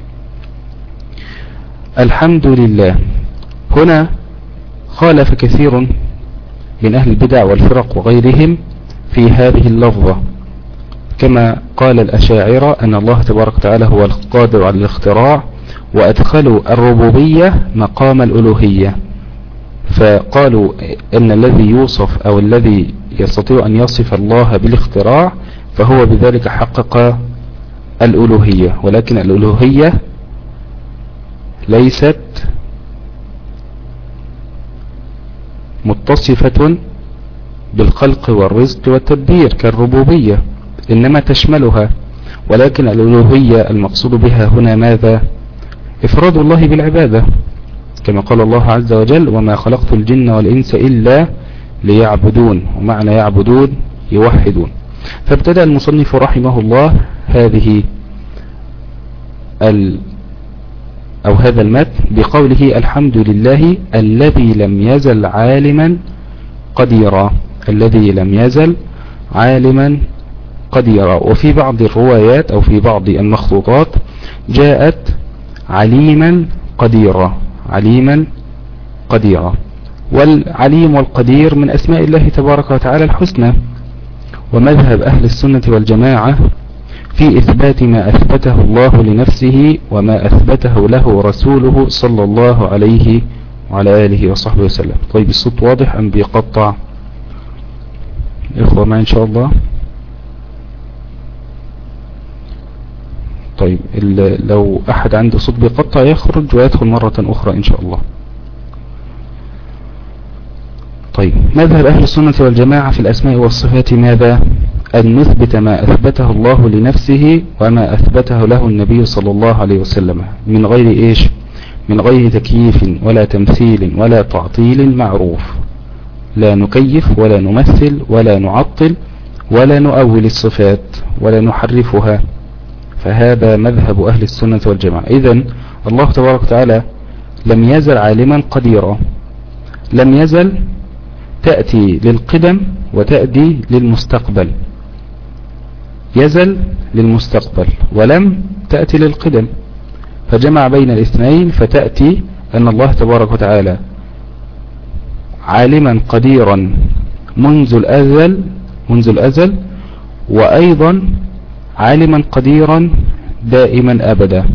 الحمد لله هنا خالف كثير من أهل البدع والفرق وغيرهم في هذه اللفظة، كما قال الأشاعرة أن الله تبارك وتعالى هو القادر على الاختراع، وأدخلوا الربوبية مقام الألوهية، فقالوا أن الذي يوصف أو الذي يستطيع أن يصف الله بالاختراع فهو بذلك حقق الألوهية، ولكن الألوهية ليست متصفة بالخلق والرزق والتدبير كالربوبية، إنما تشملها، ولكن الألوهية المقصود بها هنا ماذا؟ إفراد الله بالعبادة، كما قال الله عز وجل وما خلقت الجن والإنس إلا ليعبدون، ومعنى يعبدون يوحدون. فابتدأ المصنف رحمه الله هذه ال أو هذا المتن بقوله الحمد لله الذي لم يزل عالما قديرا، الذي لم يزل عالما قديرا. وفي بعض الروايات أو في بعض المخطوطات جاءت عليما قديرا، عليما قديرا. والعليم والقدير من أسماء الله تبارك وتعالى الحسنى. ومذهب أهل السنة والجماعة في إثبات ما أثبته الله لنفسه وما أثبته له رسوله صلى الله عليه وعلى آله وصحبه وسلم. طيب الصوت واضح أم بيقطع؟ إخوة معي إن شاء الله. طيب لو أحد عنده صوت بيقطع يخرج ويدخل مرة أخرى إن شاء الله. طيب مذهب أهل السنة والجماعة في الأسماء والصفات ماذا؟ أن نثبت ما أثبته الله لنفسه وما أثبته له النبي صلى الله عليه وسلم من غير إيش؟ من غير تكييف ولا تمثيل ولا تعطيل معروف. لا نكيف ولا نمثل ولا نعطل ولا نؤول الصفات ولا نحرفها. فهذا مذهب أهل السنة والجماعة. إذن الله تبارك وتعالى لم يزل عالما قديرا. لم يزل تأتي للقدم وتأتي للمستقبل، يزل للمستقبل ولم تأتي للقدم، فجمع بين الاثنين فتأتي أن الله تبارك وتعالى عالما قديرا منذ الأزل منذ الأزل وأيضا عالما قديرا دائما أبدا.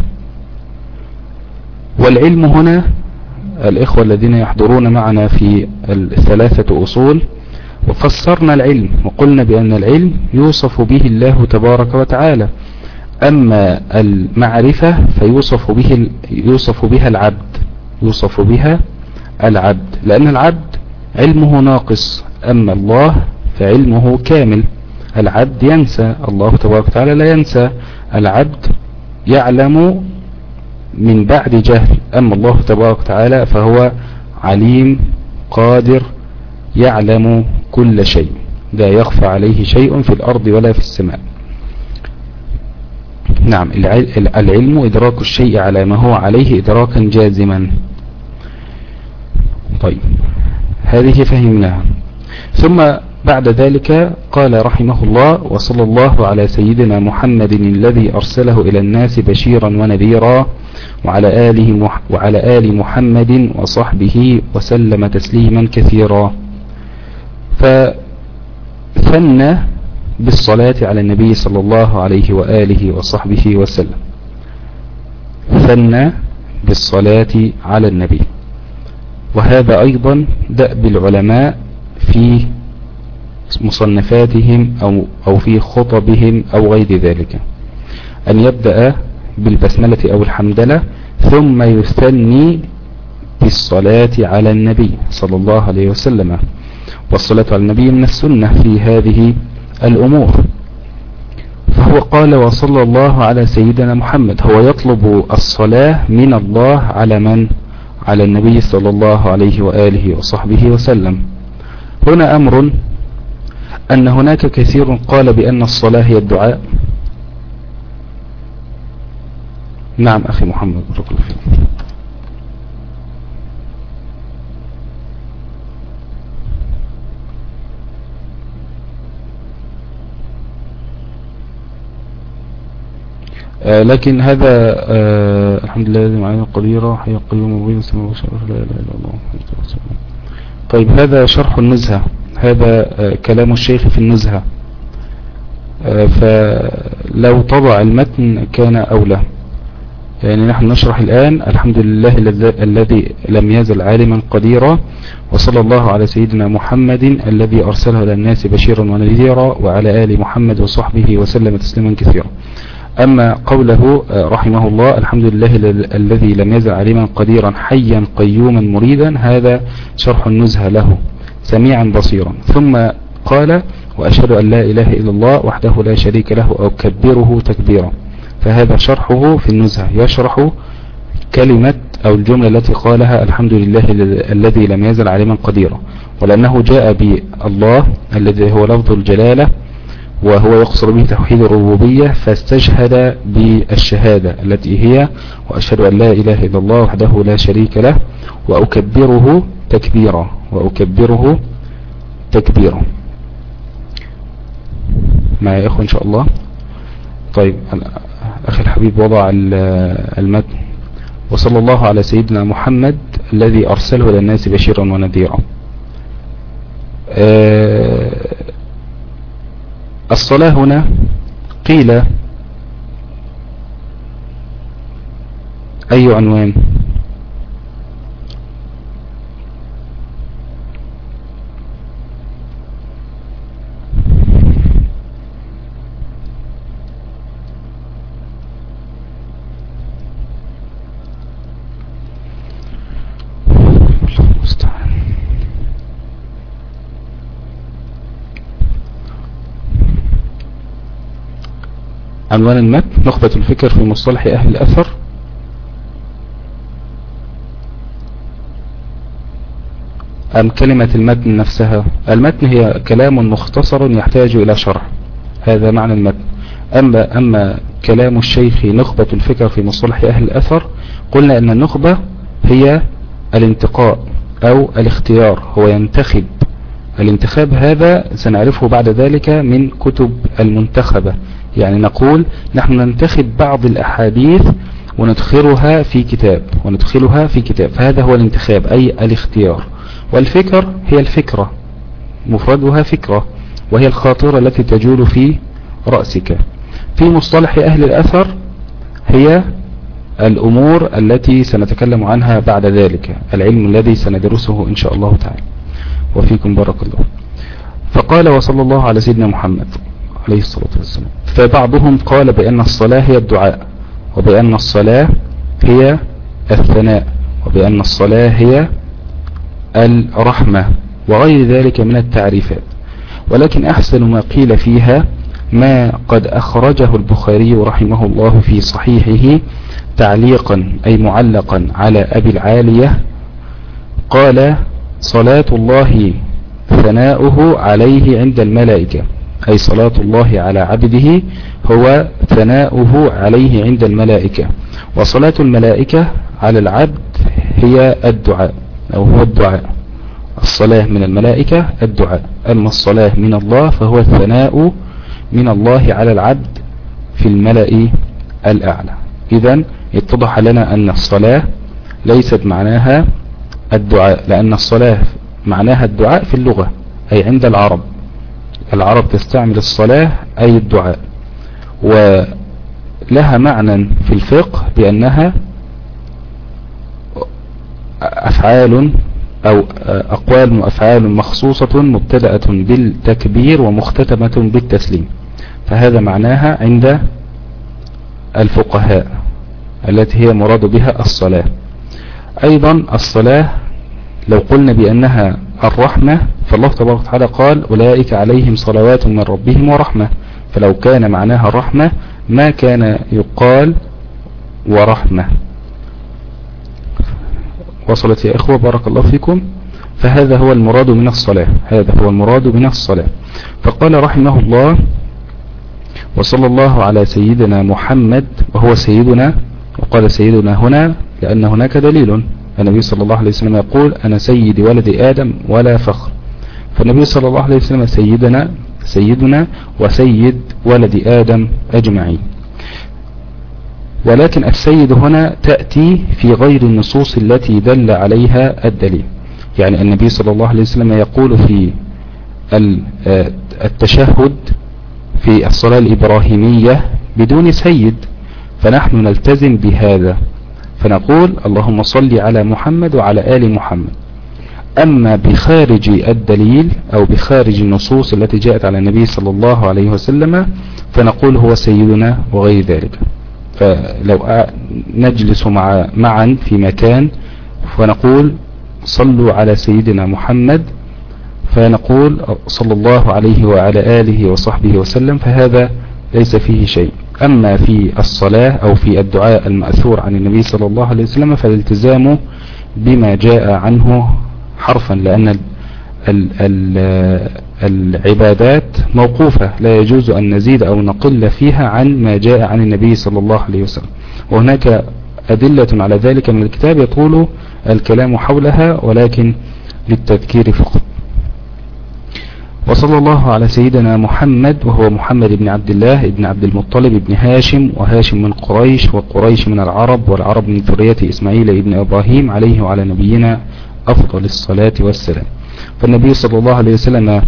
والعلم هنا الإخوة الذين يحضرون معنا في الثلاثة أصول وفسرنا العلم وقلنا بأن العلم يوصف به الله تبارك وتعالى، أما المعرفة فيوصف به يوصف بها العبد يوصف بها العبد لأن العبد علمه ناقص، أما الله فعلمه كامل. العبد ينسى، الله تبارك وتعالى لا ينسى. العبد يعلم من بعد جهل، أما الله تبارك وتعالى فهو عليم قادر يعلم كل شيء، لا يخفى عليه شيء في الأرض ولا في السماء. نعم، العلم إدراك الشيء على ما هو عليه إدراكا جازما. طيب، هذه فهمناها. ثم بعد ذلك قال رحمه الله: وصلى الله على سيدنا محمد الذي أرسله إلى الناس بشيرا ونذيرا وعلى آله وعلى آل محمد وصحبه وسلم تسليما كثيرا. فثنى بالصلاة على النبي صلى الله عليه وآله وصحبه وسلم، ثنى بالصلاة على النبي. وهذا أيضا دأب العلماء في مصنفاتهم أو, أو في خطبهم أو غير ذلك، أن يبدأ بالبسملة أو الحمدلة ثم يثني بالصلاة على النبي صلى الله عليه وسلم. والصلاة على النبي من السنة في هذه الأمور. فهو قال: وصلى الله على سيدنا محمد، هو يطلب الصلاة من الله على من؟ على النبي صلى الله عليه وآله وصحبه وسلم. هنا أمر أن هناك كثير قال بأن الصلاة هي الدعاء. نعم أخي محمد، بارك الله فيك. آه لكن هذا آه الحمد لله الذي معنا قديرا حي القيوم مبين السماء والشرف لا اله الا الله. طيب، هذا شرح النزهة، هذا آه كلام الشيخ في النزهة. آه فلو طبع المتن كان أولى. يعني نحن نشرح الآن الحمد لله الذي لم يزل عالما قديرا، وصلى الله على سيدنا محمد الذي أرسله للناس بشيرا ونذيرا وعلى آل محمد وصحبه وسلم تسليما كثيرا. أما قوله رحمه الله الحمد لله الذي لم يزل عليما قديرا حيا قيوما مريدا، هذا شرح النزهة له سميعا بصيرا. ثم قال: وأشهد أن لا إله إلا الله وحده لا شريك له وأكبره تكبيرا. فهذا شرحه في النزهة، يشرح كلمة أو الجملة التي قالها الحمد لله الذي لم يزل عليما قديرا. ولأنه جاء بالله الذي هو لفظ الجلالة وهو يقصر به توحيد الربوبية، فاستشهد بالشهادة التي هي وأشهد أن لا إله إلا الله وحده لا شريك له وأكبره تكبيرا وأكبره تكبيرا. معي يا إخوة إن شاء الله. طيب، أخي الحبيب وضع المتن: وصلى الله على سيدنا محمد الذي أرسله للناس بشيرا ونذيرا. أه الصلاة هنا قيل أي عنوان؟ عنوان المتن: نخبة الفكر في مصطلح أهل الأثر. أم كلمة المتن نفسها؟ المتن هي كلام مختصر يحتاج إلى شرح، هذا معنى المتن. أما, أما كلام الشيخ نخبة الفكر في مصطلح أهل الأثر، قلنا أن النخبة هي الانتقاء أو الاختيار، هو ينتخب. الانتخاب هذا سنعرفه بعد ذلك من كتب المنتخبة، يعني نقول نحن ننتخب بعض الأحاديث وندخلها في كتاب وندخلها في كتاب فهذا هو الانتخاب أي الاختيار. والفكر هي الفكرة، مفردها فكرة، وهي الخاطرة التي تجول في رأسك. في مصطلح أهل الأثر هي الأمور التي سنتكلم عنها بعد ذلك، العلم الذي سندرسه إن شاء الله تعالى. وفيكم بارك الله. فقال: وصلى الله على سيدنا محمد. عليه الصلاة والسلام. فبعضهم قال بأن الصلاة هي الدعاء، وبأن الصلاة هي الثناء، وبأن الصلاة هي الرحمة وغير ذلك من التعريفات. ولكن أحسن ما قيل فيها ما قد أخرجه البخاري رحمه الله في صحيحه تعليقا أي معلقا على أبي العالية، قال صلاة الله ثناؤه عليه عند الملائكة، أي صلاة الله على عبده هو ثناؤه عليه عند الملائكة، وصلاة الملائكة على العبد هي الدعاء أو هو الدعاء. الصلاة من الملائكة الدعاء، أما الصلاة من الله فهو الثناء من الله على العبد في الملأ الأعلى. إذن اتضح لنا أن الصلاة ليست معناها الدعاء، لأن الصلاة معناها الدعاء في اللغة أي عند العرب. العرب تستعمل الصلاة أي الدعاء، ولها معنى في الفقه بأنها أفعال أو أقوال وأفعال مخصوصة مبتدأة بالتكبير ومختتمة بالتسليم، فهذا معناها عند الفقهاء التي هي مراد بها الصلاة. أيضا الصلاة لو قلنا بأنها الرحمة فالله تبارك وتعالى قال أولئك عليهم صلوات من ربهم ورحمة، فلو كان معناها الرحمة ما كان يقال ورحمة. وصلت يا إخوة بارك الله فيكم. فهذا هو المراد من الصلاة، هذا هو المراد من الصلاة. فقال رحمه الله وصلى الله على سيدنا محمد، وهو سيدنا، وقال سيدنا هنا لأن هناك دليل. النبي صلى الله عليه وسلم يقول أنا سيد ولد آدم ولا فخر، فالنبي صلى الله عليه وسلم سيدنا سيدنا وسيد ولد آدم أجمعين. ولكن السيد هنا تأتي في غير النصوص التي دل عليها الدليل. يعني النبي صلى الله عليه وسلم يقول في التشهد في الصلاة الإبراهيمية بدون سيد، فنحن نلتزم بهذا فنقول اللهم صل على محمد وعلى آل محمد. أما بخارج الدليل أو بخارج النصوص التي جاءت على النبي صلى الله عليه وسلم فنقول هو سيدنا وغير ذلك. فلو نجلس مع معا في مكان فنقول صلوا على سيدنا محمد، فنقول صلى الله عليه وعلى آله وصحبه وسلم، فهذا ليس فيه شيء. أما في الصلاة أو في الدعاء المأثور عن النبي صلى الله عليه وسلم فالالتزام بما جاء عنه حرفا، لأن ال ال العبادات موقوفة لا يجوز أن نزيد أو نقل فيها عن ما جاء عن النبي صلى الله عليه وسلم، وهناك أدلة على ذلك من الكتاب يطول الكلام حولها ولكن للتذكير فقط. وصلى الله على سيدنا محمد، وهو محمد بن عبد الله بن عبد المطلب بن هاشم، وهاشم من قريش، وقريش من العرب، والعرب من ذرية إسماعيل بن إبراهيم، عليه وعلى نبينا أفضل الصلاة والسلام. فالنبي صلى الله عليه وسلم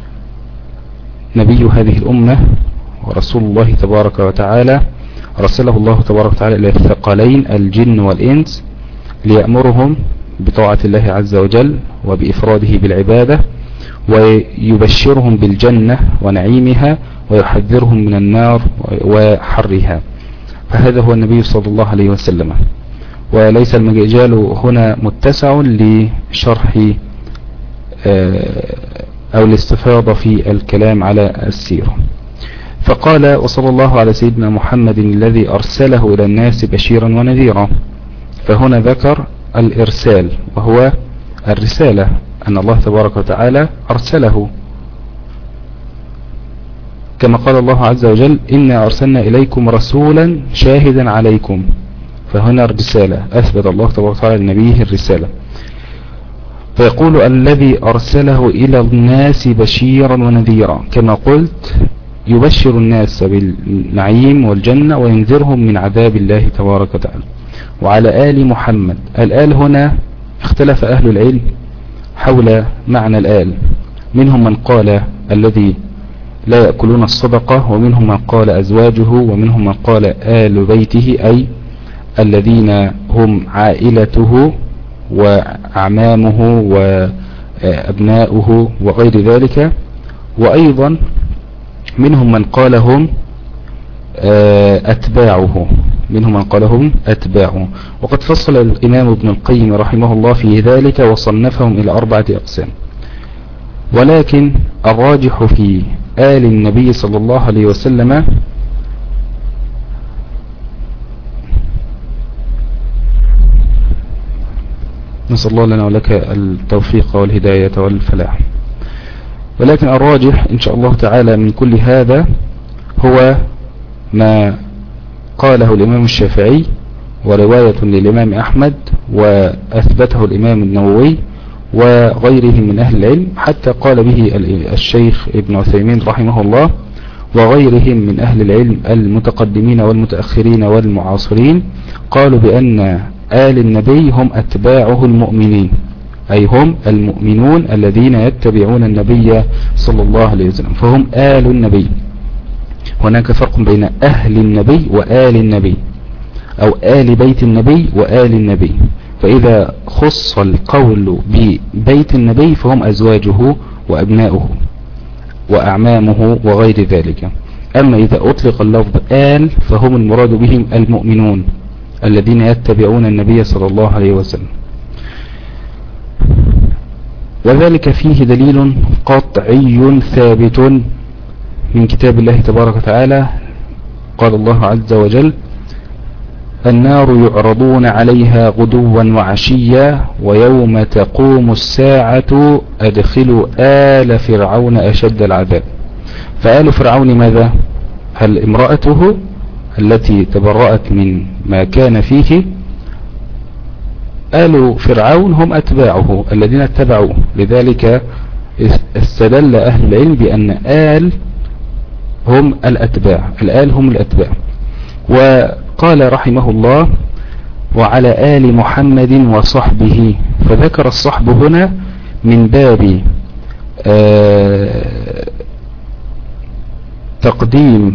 نبي هذه الأمة ورسول الله تبارك وتعالى، رسله الله تبارك وتعالى إلى الثقلين الجن والإنس ليأمرهم بطاعة الله عز وجل وبإفراده بالعبادة، ويبشرهم بالجنة ونعيمها، ويحذرهم من النار وحرها. فهذا هو النبي صلى الله عليه وسلم، وليس المجال هنا متسع لشرح أو الاستفاضة في الكلام على السيرة. فقال وصلى الله على سيدنا محمد الذي أرسله إلى الناس بشيرا ونذيرا. فهنا ذكر الإرسال وهو الرسالة، أن الله تبارك وتعالى أرسله، كما قال الله عز وجل إنا أرسلنا إليكم رسولا شاهدا عليكم. فهنا الرسالة، أثبت الله تبارك وتعالى لنبيه الرسالة. فيقول الذي أرسله إلى الناس بشيرا ونذيرا، كما قلت يبشر الناس بالنعيم والجنة وينذرهم من عذاب الله تبارك وتعالى. وعلى آل محمد، الآل هنا اختلف أهل العلم حول معنى الآل، منهم من قال الذي لا يأكلون الصدقة، ومنهم من قال أزواجه، ومنهم من قال آل بيته أي الذين هم عائلته وأعمامه وأبناؤه وغير ذلك. وأيضا منهم من قالهم أتباعه منهم من قالهم أتباعه وقد فصل الإمام ابن القيم رحمه الله في ذلك وصنفهم إلى أربعة أقسام. ولكن الراجح في آل النبي صلى الله عليه وسلم نسأل الله لنا ولك التوفيق والهداية والفلاح. ولكن الراجح إن شاء الله تعالى من كل هذا هو ما قاله الإمام الشافعي ورواية للإمام أحمد وأثبته الإمام النووي وغيرهم من أهل العلم، حتى قال به الشيخ ابن عثيمين رحمه الله وغيرهم من أهل العلم المتقدمين والمتأخرين والمعاصرين، قالوا بأن آل النبي هم أتباعه المؤمنين، أي هم المؤمنون الذين يتبعون النبي صلى الله عليه وسلم، فهم آل النبي. هناك فرق بين أهل النبي وآل النبي، أو آل بيت النبي وآل النبي. فإذا خص القول ببيت النبي فهم أزواجه وأبناؤه وأعمامه وغير ذلك. أما إذا أطلق اللفظ آل فهم المراد بهم المؤمنون الذين يتبعون النبي صلى الله عليه وسلم. وذلك فيه دليل قطعي ثابت من كتاب الله تبارك وتعالى. قال الله عز وجل: النار يعرضون عليها غدوا وعشيا ويوم تقوم الساعة أدخلوا آل فرعون أشد العذاب. فآل فرعون ماذا؟ هل امرأته التي تبرأت من ما كان فيه؟ آل فرعون هم أتباعه الذين اتبعوه. لذلك استدل أهل العلم بأن آل هم الأتباع، الآل هم الأتباع. وقال رحمه الله: وعلى آل محمد وصحبه، فذكر الصحب هنا من باب آه تقديم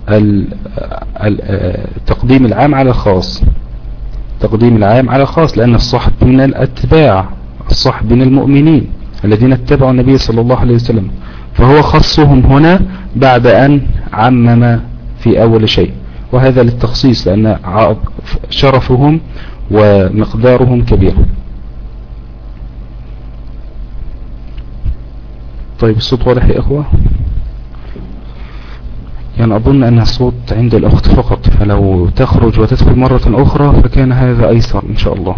تقديم العام على الخاص، تقديم العام على الخاص، لأن الصحب من الأتباع، الصحب من المؤمنين الذين اتبعوا النبي صلى الله عليه وسلم، فهو خصهم هنا بعد أن عمم في أول شيء، وهذا للتخصيص لأن شرفهم ومقدارهم كبير. طيب الصوت واضح يا أخوة؟ يعني أظن أن الصوت عند الأخت فقط، فلو تخرج وتدخل مرة أخرى فكان هذا أيسر إن شاء الله.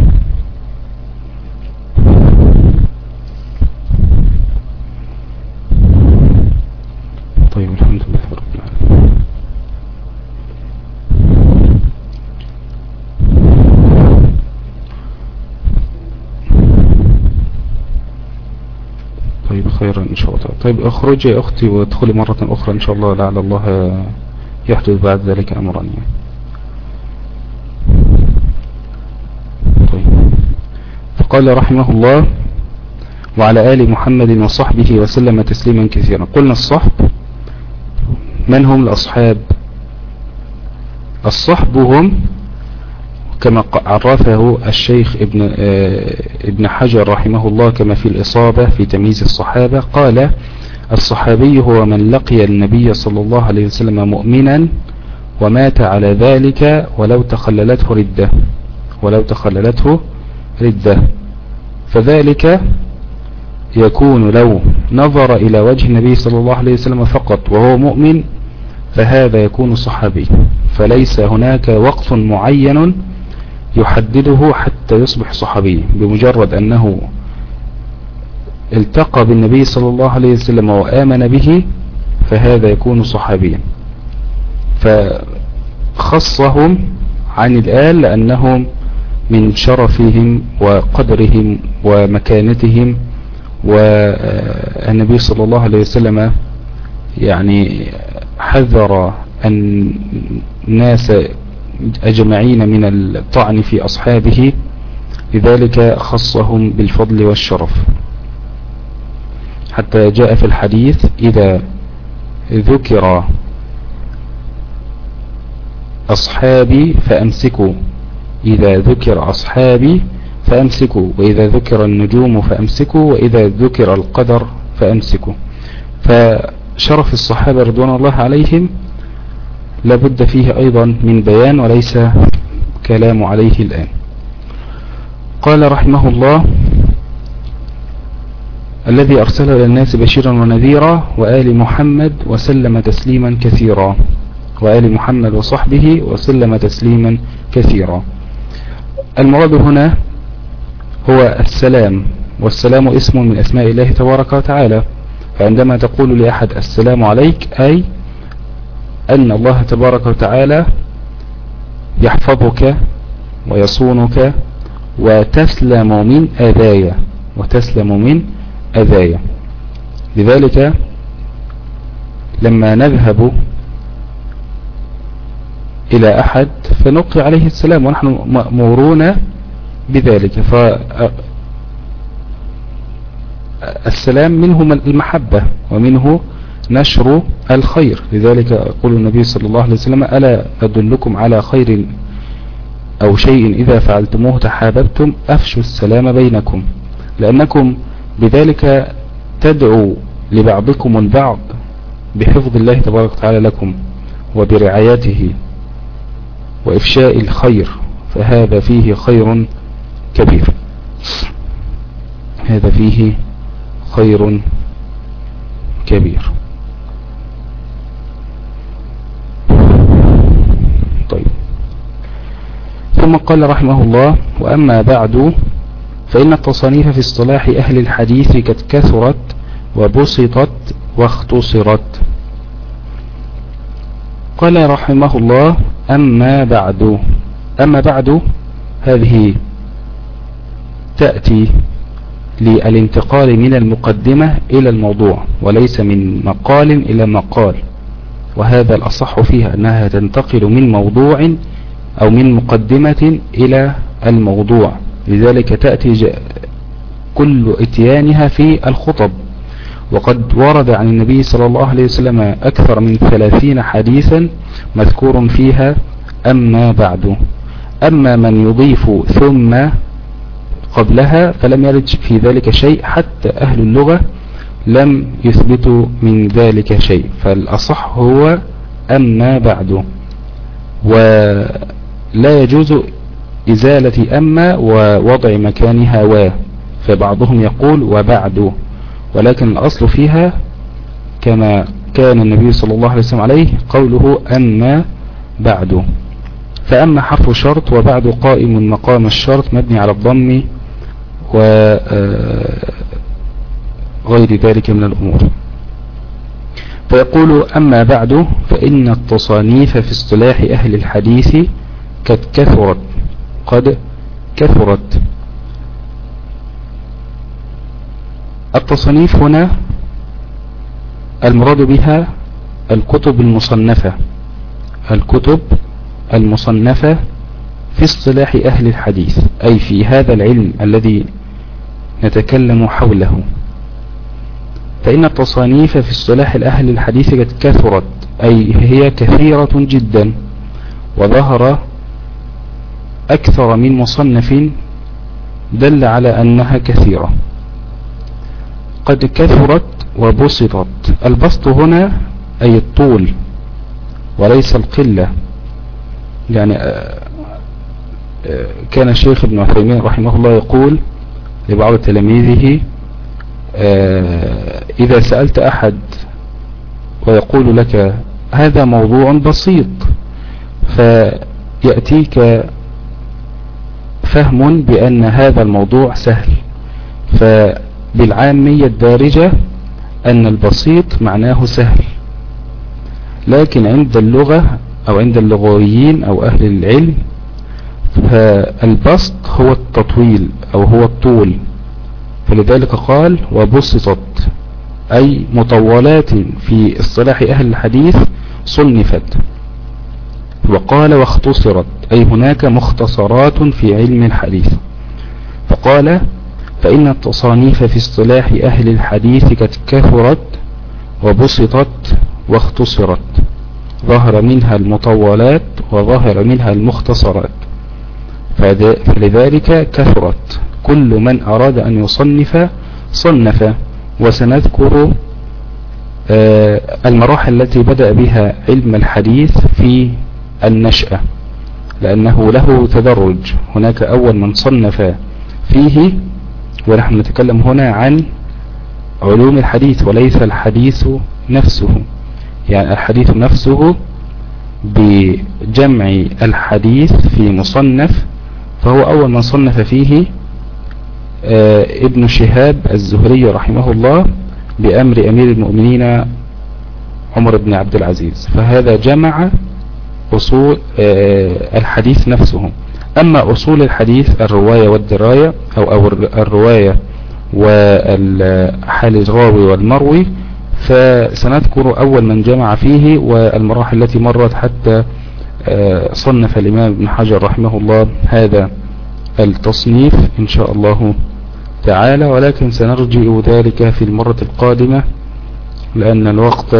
طيب الحمد لله رب العالمين. طيب خيرا إن شاء الله. طيب اخرجي يا أختي وادخلي مرة أخرى إن شاء الله، لعل الله يحدث بعد ذلك أمرا يعني. طيب فقال رحمه الله: وعلى آل محمد وصحبه وسلم تسليما كثيرا. قلنا الصحب من هم الأصحاب؟ الصحب هم كما عرفه الشيخ ابن ابن حجر رحمه الله كما في الإصابة في تمييز الصحابة، قال: الصحابي هو من لقي النبي صلى الله عليه وسلم مؤمنا ومات على ذلك ولو تخللته ردة ولو تخللته ردة فذلك يكون لو نظر إلى وجه النبي صلى الله عليه وسلم فقط وهو مؤمن، فهذا يكون صحابي. فليس هناك وقت معين يحدده حتى يصبح صحابي، بمجرد أنه التقى بالنبي صلى الله عليه وسلم وآمن به فهذا يكون صحابيا. فخصهم عن الآل لأنهم من شرفهم وقدرهم ومكانتهم، والنبي صلى الله عليه وسلم يعني حذر الناس أجمعين من الطعن في أصحابه، لذلك خصهم بالفضل والشرف. حتى جاء في الحديث: إذا ذكر أصحابي فأمسكوا إذا ذكر أصحابي فأمسكوا وإذا ذكر النجوم فأمسكوا وإذا ذكر القدر فأمسكوا. شرف الصحابة رضوان الله عليهم لابد فيه أيضا من بيان وليس كلام عليه الآن. قال رحمه الله: الذي أرسل إلى الناس بشيرا ونذيرا وآل محمد وسلم تسليما كثيرا، وآل محمد وصحبه وسلم تسليما كثيرا. المراد هنا هو السلام، والسلام اسم من أسماء الله تبارك وتعالى، فعندما تقول لأحد السلام عليك أي أن الله تبارك وتعالى يحفظك ويصونك وتسلم من أذايا وتسلم من أذايا. لذلك لما نذهب إلى أحد فنلقي عليه السلام ونحن مأمورون بذلك، فالسلام منه المحبة ومنه نشر الخير. لذلك يقول النبي صلى الله عليه وسلم: ألا أدلكم على خير أو شيء إذا فعلتموه تحاببتم أفشوا السلام بينكم، لأنكم بذلك تدعو لبعضكم البعض بحفظ الله تبارك وتعالى لكم وبرعايته وإفشاء الخير، فهذا فيه خير كبير، هذا فيه خير كبير. طيب، ثم قال رحمه الله: وأما بعد فإن التصانيف في اصطلاح أهل الحديث قد كثرت وبسطت واختصرت. قال رحمه الله: أما بعد. أما بعد هذه تأتي للانتقال من المقدمة إلى الموضوع، وليس من مقال إلى مقال، وهذا الأصح فيها أنها تنتقل من موضوع أو من مقدمة إلى الموضوع. لذلك تأتي كل اتيانها في الخطب، وقد ورد عن النبي صلى الله عليه وسلم أكثر من ثلاثين حديثا مذكور فيها أما بعد. أما من يضيف ثم قبلها فلم يرد في ذلك شيء، حتى أهل اللغة لم يثبتوا من ذلك شيء، فالأصح هو أما بعد. ولا يجوز إزالة أما ووضع مكانها و، فبعضهم يقول وبعد، ولكن الأصل فيها كما كان النبي صلى الله عليه وسلم عليه قوله أما بعد. فأما حرف شرط، وبعد قائم مقام الشرط مبني على الضم وغير ذلك من الأمور. فيقول: أما بعد فإن التصانيف في اصطلاح أهل الحديث قد كثرت قد كثرت. التصانيف هنا المراد بها الكتب المصنفة، الكتب المصنفة في اصطلاح أهل الحديث، أي في هذا العلم الذي نتكلم حوله. فإن التصانيف في اصطلاح أهل الحديث قد كثرت، أي هي كثيرة جدا، وظهر أكثر من مصنف دل على أنها كثيرة. قد كثرت وبسطت. البسط هنا أي الطول وليس القلة. يعني كان الشيخ ابن عثيمين رحمه الله يقول لبعض تلاميذه: إذا سألت أحد ويقول لك هذا موضوع بسيط، فيأتيك فهم بأن هذا الموضوع سهل، فبالعامية الدارجة أن البسيط معناه سهل، لكن عند اللغة أو عند اللغويين أو أهل العلم فالبسط هو التطويل أو هو الطول، فلذلك قال وبسطت، أي مطولات في اصطلاح أهل الحديث صنفت. وقال واختصرت، أي هناك مختصرات في علم الحديث. فقال: فإن التصانيف في اصطلاح أهل الحديث قد كثرت وبسطت واختصرت، ظهر منها المطولات وظهر منها المختصرات، فلذلك كثرت. كل من أراد أن يصنف صنف. وسنذكر المراحل التي بدأ بها علم الحديث في النشأة، لأنه له تدرج. هناك أول من صنف فيه، ونحن نتكلم هنا عن علوم الحديث وليس الحديث نفسه، يعني الحديث نفسه بجمع الحديث في مصنف، فهو أول من صنف فيه ابن شهاب الزهري رحمه الله بأمر أمير المؤمنين عمر بن عبد العزيز، فهذا جمع أصول الحديث نفسه. أما أصول الحديث الرواية والدراية أو, أو الرواية وحال الراوي والمروي، فسنذكر أول من جمع فيه والمراحل التي مرت حتى صنف الإمام ابن حجر رحمه الله هذا التصنيف إن شاء الله تعالى، ولكن سنرجع ذلك في المرة القادمة لأن الوقت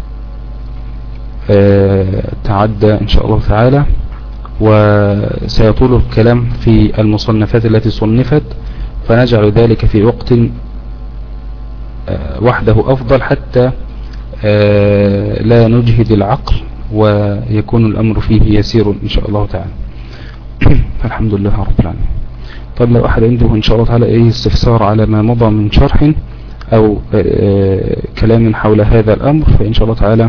تعدى إن شاء الله تعالى، وسيطول الكلام في المصنفات التي صنفت، فنجعل ذلك في وقت وحده أفضل حتى لا نجهد العقل ويكون الأمر فيه يسير إن شاء الله تعالى. الحمد لله رب العالمين. طيب لو أحد عنده إن شاء الله تعالى أي استفسار على ما مضى من شرح أو كلام حول هذا الأمر، فإن شاء الله تعالى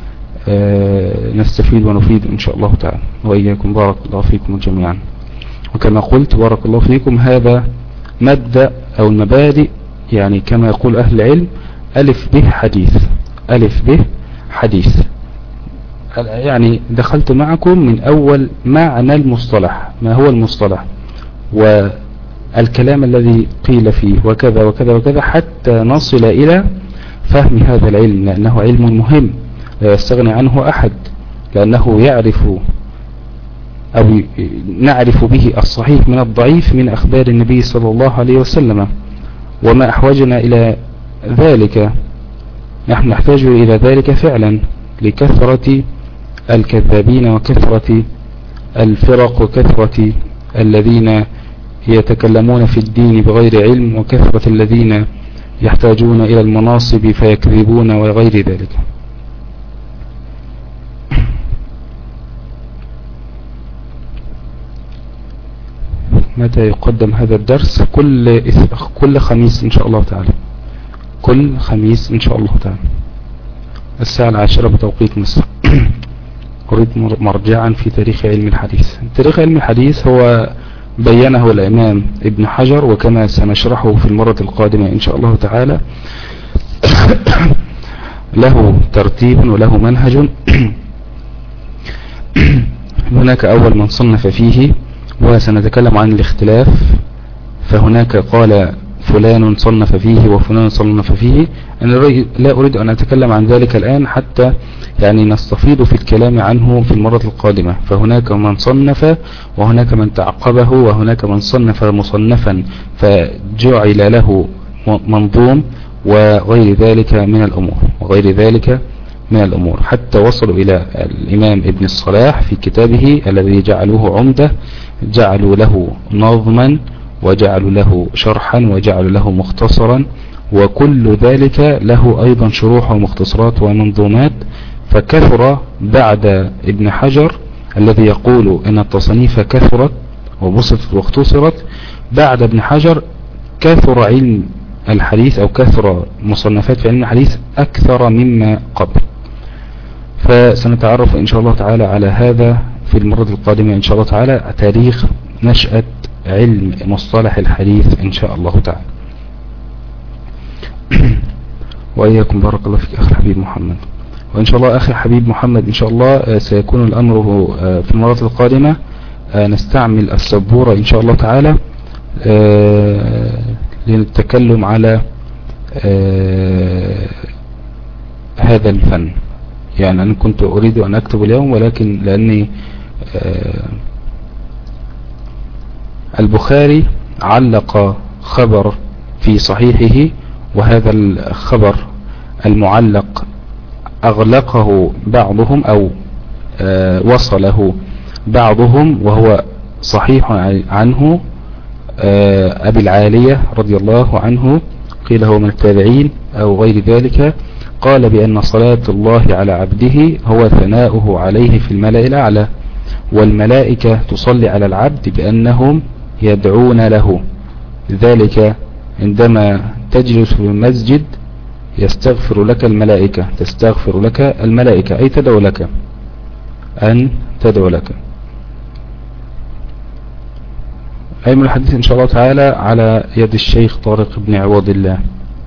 نستفيد ونفيد إن شاء الله تعالى، وإياكم. بارك الله فيكم جميعا. وكما قلت بارك الله فيكم، هذا مبدأ أو المبادئ، يعني كما يقول أهل العلم ألف به حديث، ألف به حديث، يعني دخلت معكم من أول معنى المصطلح، ما هو المصطلح والكلام الذي قيل فيه وكذا وكذا وكذا، حتى نصل إلى فهم هذا العلم، لأنه علم مهم لا يستغني عنه أحد، لأنه يعرف أو نعرف به الصحيح من الضعيف من أخبار النبي صلى الله عليه وسلم، وما أحوجنا إلى ذلك، نحن نحتاج إلى ذلك فعلا لكثرة الكذابين وكثرة الفرق وكثرة الذين يتكلمون في الدين بغير علم وكثرة الذين يحتاجون إلى المناصب فيكذبون وغير ذلك. متى يقدم هذا الدرس؟ كل كل خميس إن شاء الله تعالى، كل خميس إن شاء الله تعالى الساعة العاشرة بتوقيت مصر. أريد مرجعا في تاريخ علم الحديث. تاريخ علم الحديث هو بينه الإمام ابن حجر، وكما سنشرحه في المرة القادمة إن شاء الله تعالى له ترتيب وله منهج. هناك أول من صنف فيه، وسنتكلم عن الاختلاف، فهناك قال فلان صنف فيه وفلان صنف فيه. أنا لا أريد أن أتكلم عن ذلك الآن حتى يعني نستفيض في الكلام عنه في المرة القادمة. فهناك من صنف وهناك من تعقبه وهناك من صنف مصنفا فجعل له منظوم وغير ذلك من الأمور وغير ذلك من الأمور حتى وصلوا إلى الإمام ابن الصلاح في كتابه الذي جعلوه عمدة، جعلوا له نظما وجعلوا له شرحا وجعلوا له مختصرا، وكل ذلك له أيضا شروح ومختصرات ومنظومات. فكثر بعد ابن حجر الذي يقول إن التصنيف كثرت وبسطت واختصرت، بعد ابن حجر كثر علم الحديث أو كثر مصنفات في علم الحديث أكثر مما قبل. فسنتعرف إن شاء الله تعالى على هذا في المرة القادمة إن شاء الله تعالى، تاريخ نشأة علم مصطلح الحديث إن شاء الله تعالى. وإياكم. بارك الله فيك أخي الحبيب محمد. وإن شاء الله أخي الحبيب محمد إن شاء الله سيكون الأمر في المرة القادمة نستعمل السبورة إن شاء الله تعالى للتكلم على هذا الفن. يعني أنا كنت أريد أن أكتب اليوم، ولكن لأني البخاري علق خبر في صحيحه، وهذا الخبر المعلق أغلقه بعضهم أو وصله بعضهم وهو صحيح عنه أبي العالية رضي الله عنه، قيل هو من التابعين أو غير ذلك، قال بأن صلاة الله على عبده هو ثناؤه عليه في الملأ الأعلى، والملائكة تصلي على العبد بأنهم يدعون له. لذلك عندما تجلس في المسجد يستغفر لك الملائكة، تستغفر لك الملائكة أي تدعو لك، أن تدعو لك. أي من الحديث إن شاء الله تعالى على يد الشيخ طارق بن عوض الله.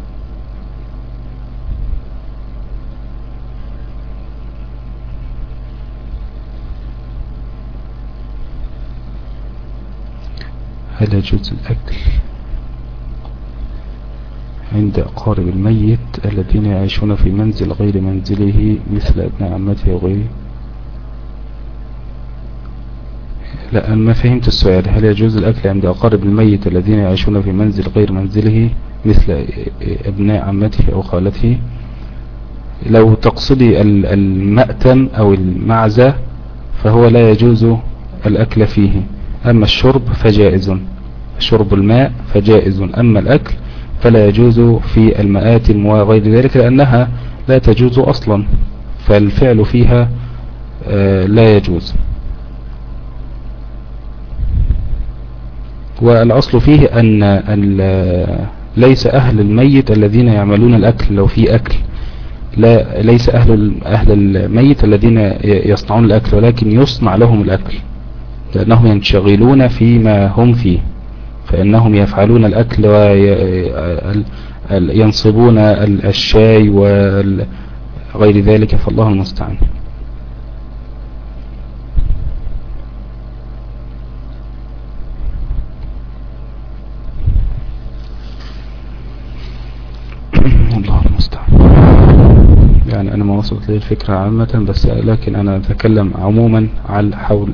هل يجوز الأكل عند أقارب الميت الذين يعيشون في منزل غير منزله مثل ابن عمته وغيره؟ لا، أنا ما فهمت السؤال. هل يجوز الأكل عند أقارب الميت الذين يعيشون في منزل غير منزله مثل ابناء عمته أو خالته؟ لو تقصدي المأتم أو المعزة فهو لا يجوز الأكل فيه، أما الشرب فجائز، شرب الماء فجائز، أما الأكل فلا يجوز في المآتم وغير ذلك لأنها لا تجوز أصلا، فالفعل فيها لا يجوز. والأصل فيه أن ليس أهل الميت الذين يعملون الأكل، لو في أكل لا ليس أهل أهل الميت الذين يصنعون الأكل، ولكن يصنع لهم الأكل لأنهم ينشغلون فيما هم فيه، فإنهم يفعلون الأكل وينصبون الشاي وغير ذلك، فالله المستعان. الله المستعان. يعني أنا ما وصلت لي الفكرة عامة، بس لكن أنا أتكلم عموما على حول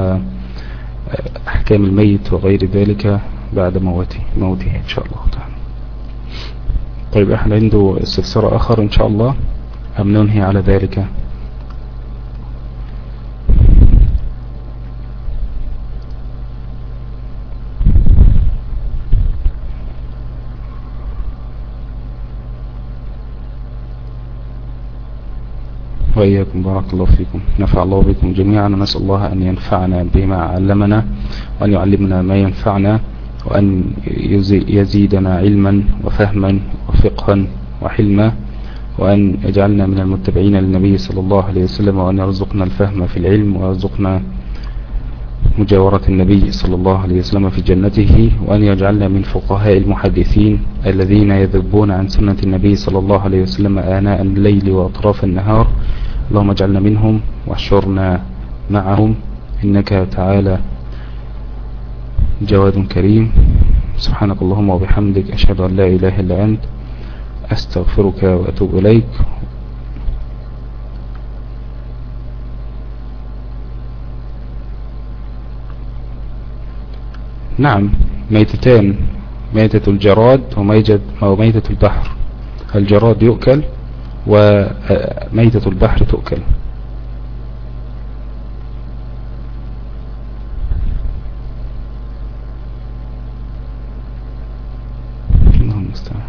أحكام الميت وغير ذلك بعد موته موته إن شاء الله تعالى. طيب، احنا عنده استفسار آخر إن شاء الله أم ننهي على ذلك؟ وإياكم، بارك الله فيكم، نفع الله بكم جميعا، ونسأل الله أن ينفعنا بما علمنا، وأن يعلمنا ما ينفعنا، وأن يزيدنا علما وفهما وفقها وحلما، وأن يجعلنا من المتبعين للنبي صلى الله عليه وسلم، وأن يرزقنا الفهم في العلم، ويرزقنا مجاورة النبي صلى الله عليه وسلم في جنته، وأن يجعلنا من فقهاء المحدثين الذين يذبون عن سنة النبي صلى الله عليه وسلم آناء الليل وأطراف النهار. اللهم اجعلنا منهم واحشرنا معهم، إنك تعالى جواد كريم. سبحانك اللهم وبحمدك، أشهد أن لا إله إلا أنت، أستغفرك وأتوب إليك. نعم، ميتتان، ميتة الجراد وميتة البحر. الجراد يؤكل وميتة البحر تؤكل. اللهم المستعان.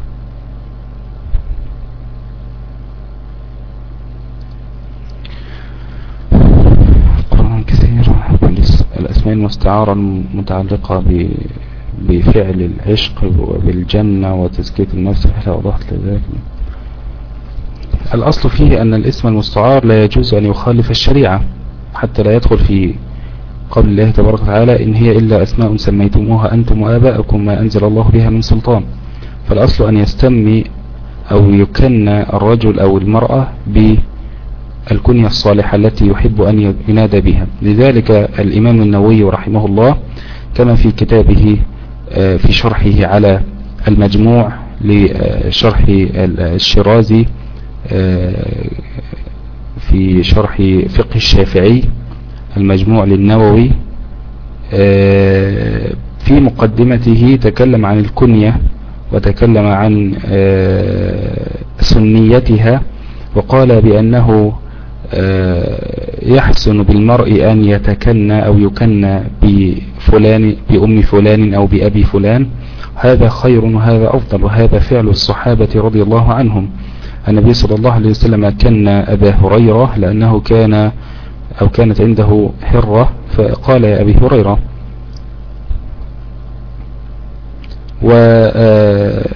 القرآن كثير. الأسماء المستعارة المتعلقة بفعل العشق وبالجنة وتزكية النفس، هل وضحت لذلك؟ الأصل فيه أن الاسم المستعار لا يجوز أن يخالف الشريعة، حتى لا يدخل في قول الله تبارك وتعالى إن هي إلا أسماء سميتموها أنتم وآباؤكم ما أنزل الله بها من سلطان. فالأصل أن يستمي أو يكن الرجل أو المرأة بالكنية الصالحة التي يحب أن ينادى بها. لذلك الإمام النووي رحمه الله كما في كتابه في شرحه على المجموع لشرح الشيرازي في شرح فقه الشافعي، المجموع للنووي، في مقدمته تكلم عن الكنية وتكلم عن سنيتها، وقال بأنه يحسن بالمرء أن يتكنى أو يكنى بفلان، بأم فلان أو بأبي فلان، هذا خير وهذا أفضل، وهذا فعل الصحابة رضي الله عنهم. النبي صلى الله عليه وسلم كان أبا هريرة لأنه كان أو كانت عنده حرة، فقال يا أبي هريرة.